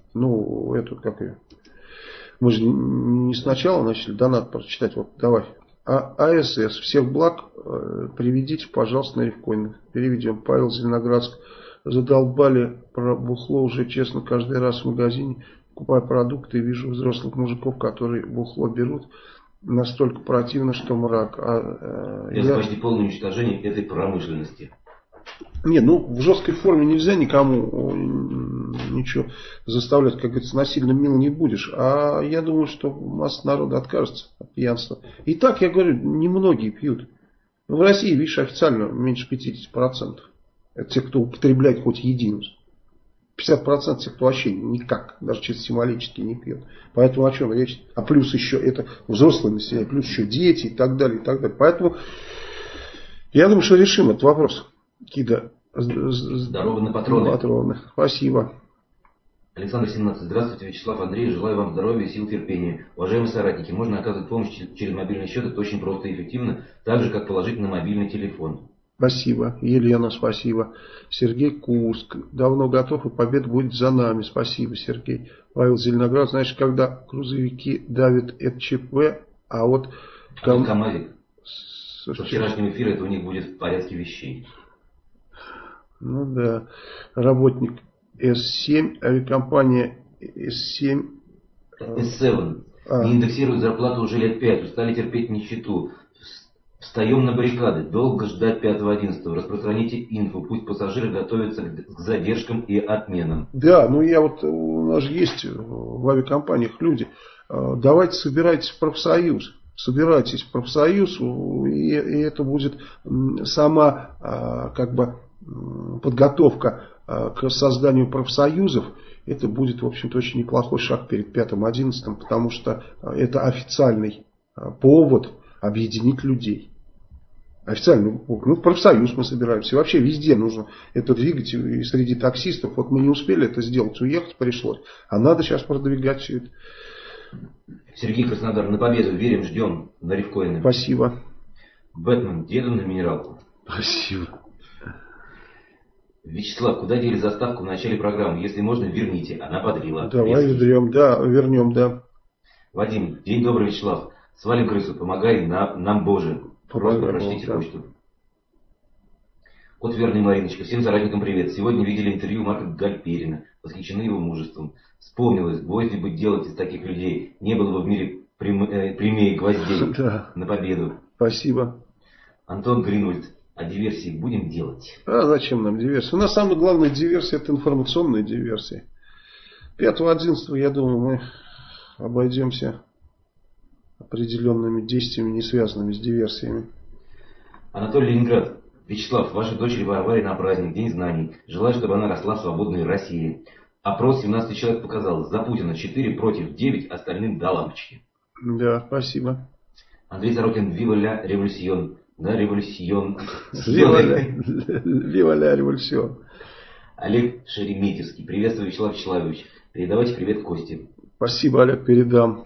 Как ее? Мы же не сначала начали донат прочитать. Вот, давай. АСС. Всех благ приведите, пожалуйста, на Рифкоин. Переведем. Павел, Зеленоградск. Задолбали про бухло уже, честно, каждый раз в магазине. Покупаю продукты и вижу взрослых мужиков, которые бухло берут. Настолько противно, что мрак. Это почти полное уничтожение этой промышленности. Нет, в жесткой форме нельзя никому ничего заставлять, как говорится, насильно мил не будешь. А я думаю, что масса народа откажется от пьянства. И так, я говорю, немногие пьют. В России, видишь, официально меньше 50%. Это те, кто употребляет хоть единицу. 50% тех, кто вообще никак, даже чисто символически не пьет. Поэтому о чем речь? А плюс еще это взрослые население, плюс еще дети и так далее, и так далее. Поэтому я думаю, что решим этот вопрос. Кида. Здорово на патроны. Спасибо. Александр 17. Здравствуйте, Вячеслав Андреевич. Желаю вам здоровья, сил, терпения. Уважаемые соратники, можно оказывать помощь через мобильный счет. Это очень просто и эффективно. Так же, как положить на мобильный телефон. Спасибо. Елена, спасибо. Сергей Курск. Давно готов, и победа будет за нами. Спасибо, Сергей. Павел, Зеленоград. Знаешь, когда грузовики давят ЭЧП, а вот... КамАЗик. Со вчерашнего эфира это у них будет в порядке вещей. Ну да. Работник С7, авиакомпания С7. S7. Не индексируют зарплату уже лет 5. Устали терпеть нищету. Встаем на баррикады. Долго ждать 5.11. Распространите инфу. Пусть пассажиры готовятся к задержкам и отменам. Да, у нас же есть в авиакомпаниях люди. Давайте собирайтесь в профсоюз. Собирайтесь в профсоюз, и это будет сама подготовка к созданию профсоюзов. Это будет, в общем-то, очень неплохой шаг перед 5.11, потому что это официальный повод объединить людей. Официально, профсоюз мы собираемся. И вообще везде нужно это двигать. И среди таксистов. Вот мы не успели это сделать, уехать пришлось. А надо сейчас продвигать все это. Сергей Краснодар, на победу верим, ждем. На Рифкоины. Спасибо. Бэтмен, деду на минералку. Спасибо. Вячеслав, куда дели заставку в начале программы? Если можно, верните. Она подрила. Давай вернем, да. Вадим, день добрый, Вячеслав. Свалим крысу, помогай нам, Боже. Просто прочтите почту. Кот верный Мариночка. Всем соратникам привет. Сегодня видели интервью Марка Гальперина. Восхищены его мужеством. Вспомнилось, гвозди бы делать из таких людей. Не было бы в мире прямее гвоздей. Да. На победу. Спасибо. Антон Гринвальд. А диверсии будем делать? А зачем нам диверсия? У нас самая главная диверсия — это информационная диверсия. 5.11, я думаю, мы обойдемся определенными действиями, не связанными с диверсиями. Анатолий, Ленинград. Вячеслав, вашей дочери Варваре на праздник, День знаний. Желаю, чтобы она росла в свободной России. Опрос 17 человек показал. За Путина 4 против 9, остальным до лампочки. Да, спасибо. Андрей Сорокин, Вива ля революцион. Да, революцион. Вива ля революцион. Олег Шереметьевский. Приветствую, Вячеслав Вячеславович. Передавайте привет Косте. Спасибо, Олег, передам.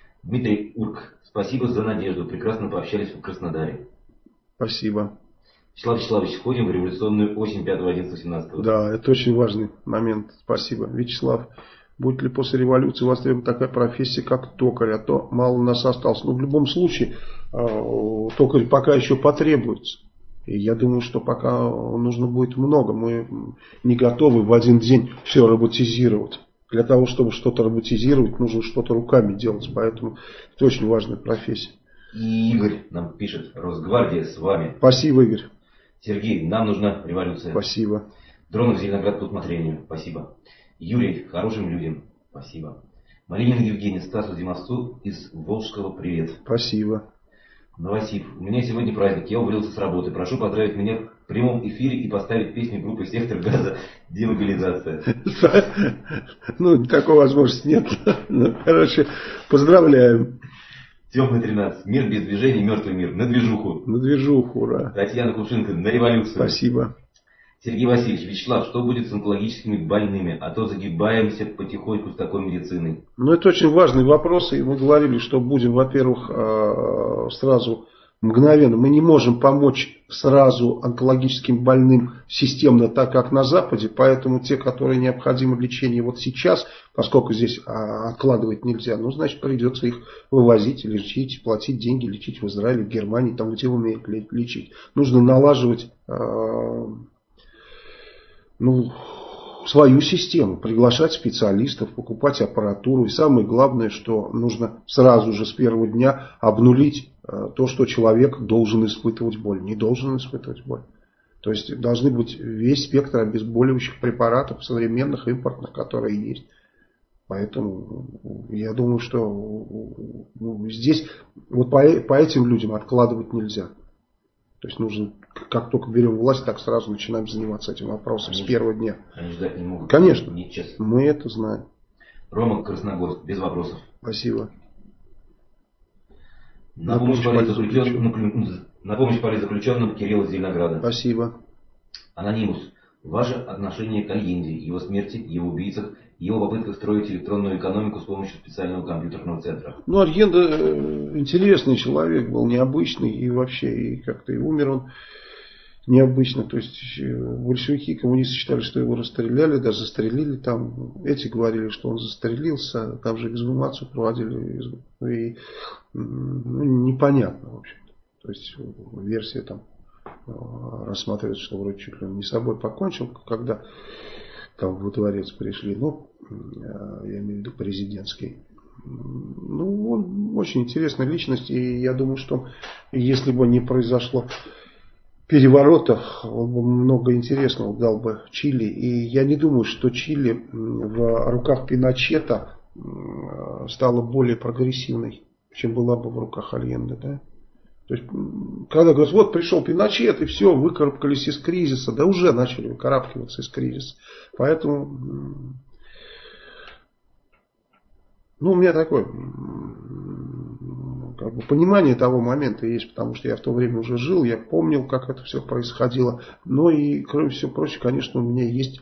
Дмитрий Урк. Спасибо за надежду. Прекрасно пообщались в Краснодаре. Спасибо. Вячеслав Вячеславович, входим в революционную осень 5-11-17. Да, это очень важный момент. Спасибо. Вячеслав, будет ли после революции востребована такая профессия, как токарь, а то мало нас осталось. Но в любом случае, токарь пока еще потребуется. И я думаю, что пока нужно будет много. Мы не готовы в один день все роботизировать. Для того, чтобы что-то роботизировать, нужно что-то руками делать. Поэтому это очень важная профессия. И Игорь нам пишет: Росгвардия с вами. Спасибо, Игорь. Сергей, нам нужна революция. Спасибо. Дронов Зеленоград по усмотрению. Спасибо. Юрий, хорошим людям. Спасибо. Малинин Евгений, Стас Владимирцу из Волжского, привет. Спасибо. Новосиб, у меня сегодня праздник, я уволился с работы. Прошу поздравить меня в прямом эфире и поставить песню группы «Сектор газа» «Демобилизация». Ну, такой возможности нет. Короче, поздравляем. Темный 13. Мир без движения, мертвый мир. На движуху. На движуху, ура. Татьяна Кувшинка, на революцию. Спасибо. Сергей Васильевич, Вячеслав, что будет с онкологическими больными? А то загибаемся потихоньку с такой медициной. Ну, это очень важный вопрос. И мы говорили, что будем, во-первых, сразу мгновенно. Мы не можем помочь сразу онкологическим больным системно, так как на Западе. Поэтому те, которые необходимо лечение вот сейчас, поскольку здесь откладывать нельзя, ну, значит, придется их вывозить, лечить, платить деньги, лечить в Израиле, в Германии, там, где умеют лечить. Нужно налаживать свою систему, приглашать специалистов, покупать аппаратуру. И самое главное, что нужно сразу же с первого дня обнулить то, что человек должен испытывать боль. Не должен испытывать боль. То есть должны быть весь спектр обезболивающих препаратов, современных, импортных, которые есть. Поэтому я думаю, что здесь вот по этим людям откладывать нельзя. То есть нужно, как только берем власть, так сразу начинаем заниматься этим вопросом с первого дня. Они ждать не могут. Конечно, Нечестно. мы это знаем. Рома Красногорск, без вопросов. Спасибо. На помощь политзаключенным Кирилл из Зеленограда. Спасибо. Анонимус. Ваше отношение к Альенде, его смерти, его убийцах, его попытках строить электронную экономику с помощью специального компьютерного центра. Ну, Альенде интересный человек был, необычный, и вообще и как-то и умер он необычно. То есть большевики, коммунисты считали, что его расстреляли, даже застрелили там. Эти говорили, что он застрелился, там же эксгумацию проводили. И непонятно, в общем-то. То есть версия там рассматривается, что вроде чуть ли не с собой покончил, когда там во дворец пришли. Ну, я имею в виду президентский. Ну, он очень интересная личность, и я думаю, что если бы не произошло переворота, он бы много интересного дал бы Чили. И я не думаю, что Чили в руках Пиночета стала более прогрессивной, чем была бы в руках Альенде, да? То есть, когда говорят, вот пришел Пиночет, и все, выкарабкались из кризиса, да уже начали выкарабкиваться из кризиса. Поэтому, ну, у меня такое как бы понимание того момента есть, потому что я в то время уже жил, я помнил, как это все происходило. Но и, кроме всего прочего, конечно, у меня есть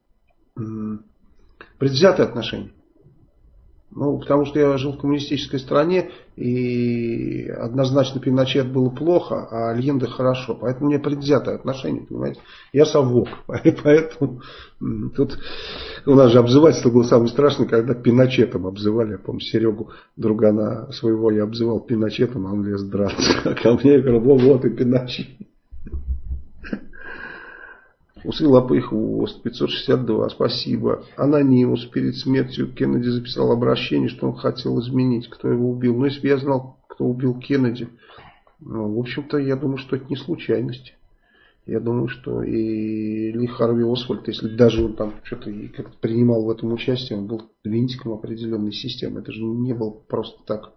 предвзятые отношения. Ну, потому что я жил в коммунистической стране, и однозначно Пиночет было плохо, а Альенде хорошо. Поэтому у меня предвзятое отношение, понимаете. Я совок. Поэтому тут у нас же обзывательство было самое страшное, когда Пиночетом обзывали. Я помню, Серегу, другана своего, я обзывал Пиночетом, а он лез драться. А ко мне я говорю, вот и Пиночет. Усы лапы хвост, 562, спасибо. Анонимус, перед смертью Кеннеди записал обращение, что он хотел изменить, кто его убил. Но если бы я знал, кто убил Кеннеди, в общем-то, я думаю, что это не случайность. Я думаю, что и Ли Харви Освальд, если даже он там что-то как-то принимал в этом участие, он был винтиком определенной системы. Это же не было просто так.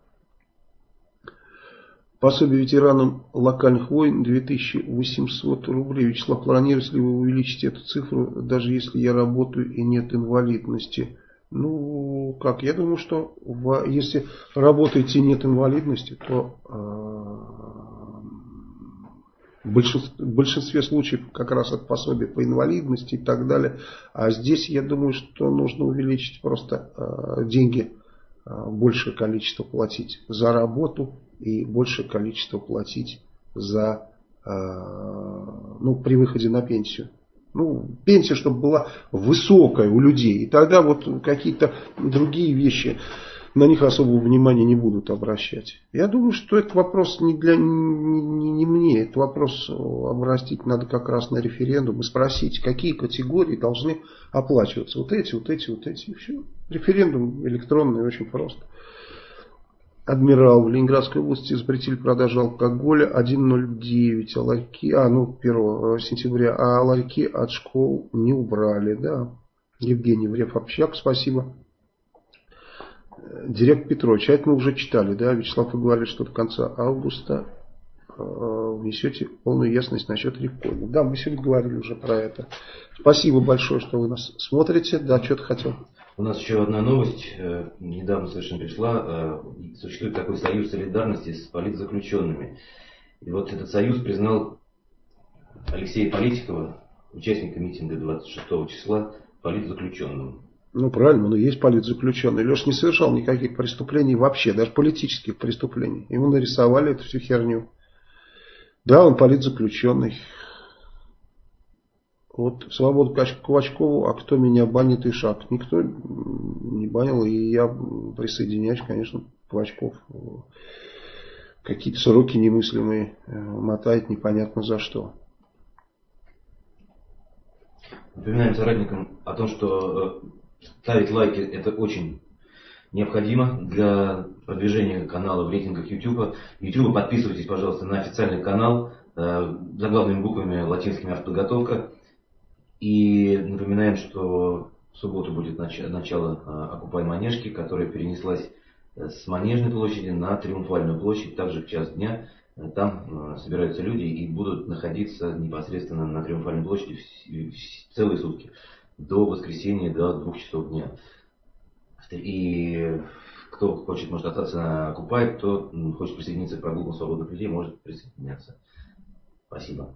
Пособие ветеранам локальных войн 2800 рублей. Вячеслав, планируете ли вы увеличить эту цифру, даже если я работаю и нет инвалидности? Ну, как? Я думаю, что если работаете и нет инвалидности, то в большинстве случаев как раз это пособие по инвалидности и так далее. А здесь я думаю, что нужно увеличить просто деньги, большее количество платить за работу и большее количество платить за при выходе на пенсию. Пенсия, чтобы была высокая у людей. И тогда вот какие-то другие вещи, на них особого внимания не будут обращать. Я думаю, что это вопрос не мне. Это вопрос обратить надо как раз на референдум и спросить, какие категории должны оплачиваться. Вот эти, и все. Референдум электронный, очень просто. Адмирал. В Ленинградской области запретили продажу алкоголя 1,09. 1 сентября. А ларьки от школ не убрали. Да. Евгений Врев-Общак, спасибо. Директор Петрович. А это мы уже читали, да? Вячеслав, вы говорили, что до конца августа внесете полную ясность насчет реформы. Да, мы сегодня говорили уже про это. Спасибо большое, что вы нас смотрите. Да, что-то хотел. У нас еще одна новость, недавно совершенно пришла. Существует такой союз солидарности с политзаключенными. И вот этот союз признал Алексея Политикова, участника митинга 26 числа, политзаключенным. Правильно, но есть политзаключенный. Леша не совершал никаких преступлений вообще, даже политических преступлений. Ему нарисовали эту всю херню. Да, он политзаключенный. Вот свободу Ковачкову, а кто меня банит и шаг? Никто не банил, и я присоединяюсь, конечно, Ковачков. Какие-то сроки немыслимые мотает непонятно за что. Напоминаем соратникам о том, что ставить лайки это очень необходимо для продвижения канала в рейтингах YouTube. YouTube, подписывайтесь, пожалуйста, на официальный канал заглавными буквами латинскими «Автоподготовка». И напоминаем, что в субботу будет начало «Окупай Манежки», которая перенеслась с Манежной площади на Триумфальную площадь, также в час дня. Там собираются люди и будут находиться непосредственно на Триумфальной площади целые сутки, до воскресенья, до 2 часов дня. И кто хочет, может остаться на «Окупай», кто хочет присоединиться к прогулкам свободных людей, может присоединяться. Спасибо.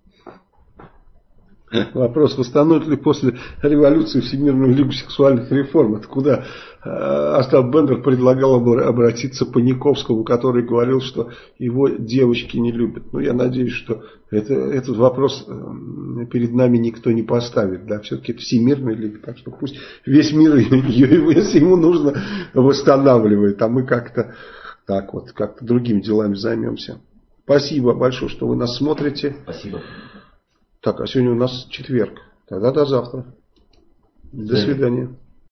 Вопрос, восстановят ли после революции Всемирную лигу сексуальных реформ? Это куда Остап Бендер предлагал обратиться к Паниковскому, который говорил, что его девочки не любят. Я надеюсь, что этот вопрос перед нами никто не поставит. Да? Все-таки это Всемирная лига, так что пусть весь мир ее, если ему нужно, восстанавливает. А мы как-то другими делами займемся. Спасибо большое, что вы нас смотрите. Спасибо. Так, а сегодня у нас четверг. Тогда до завтра. До свидания.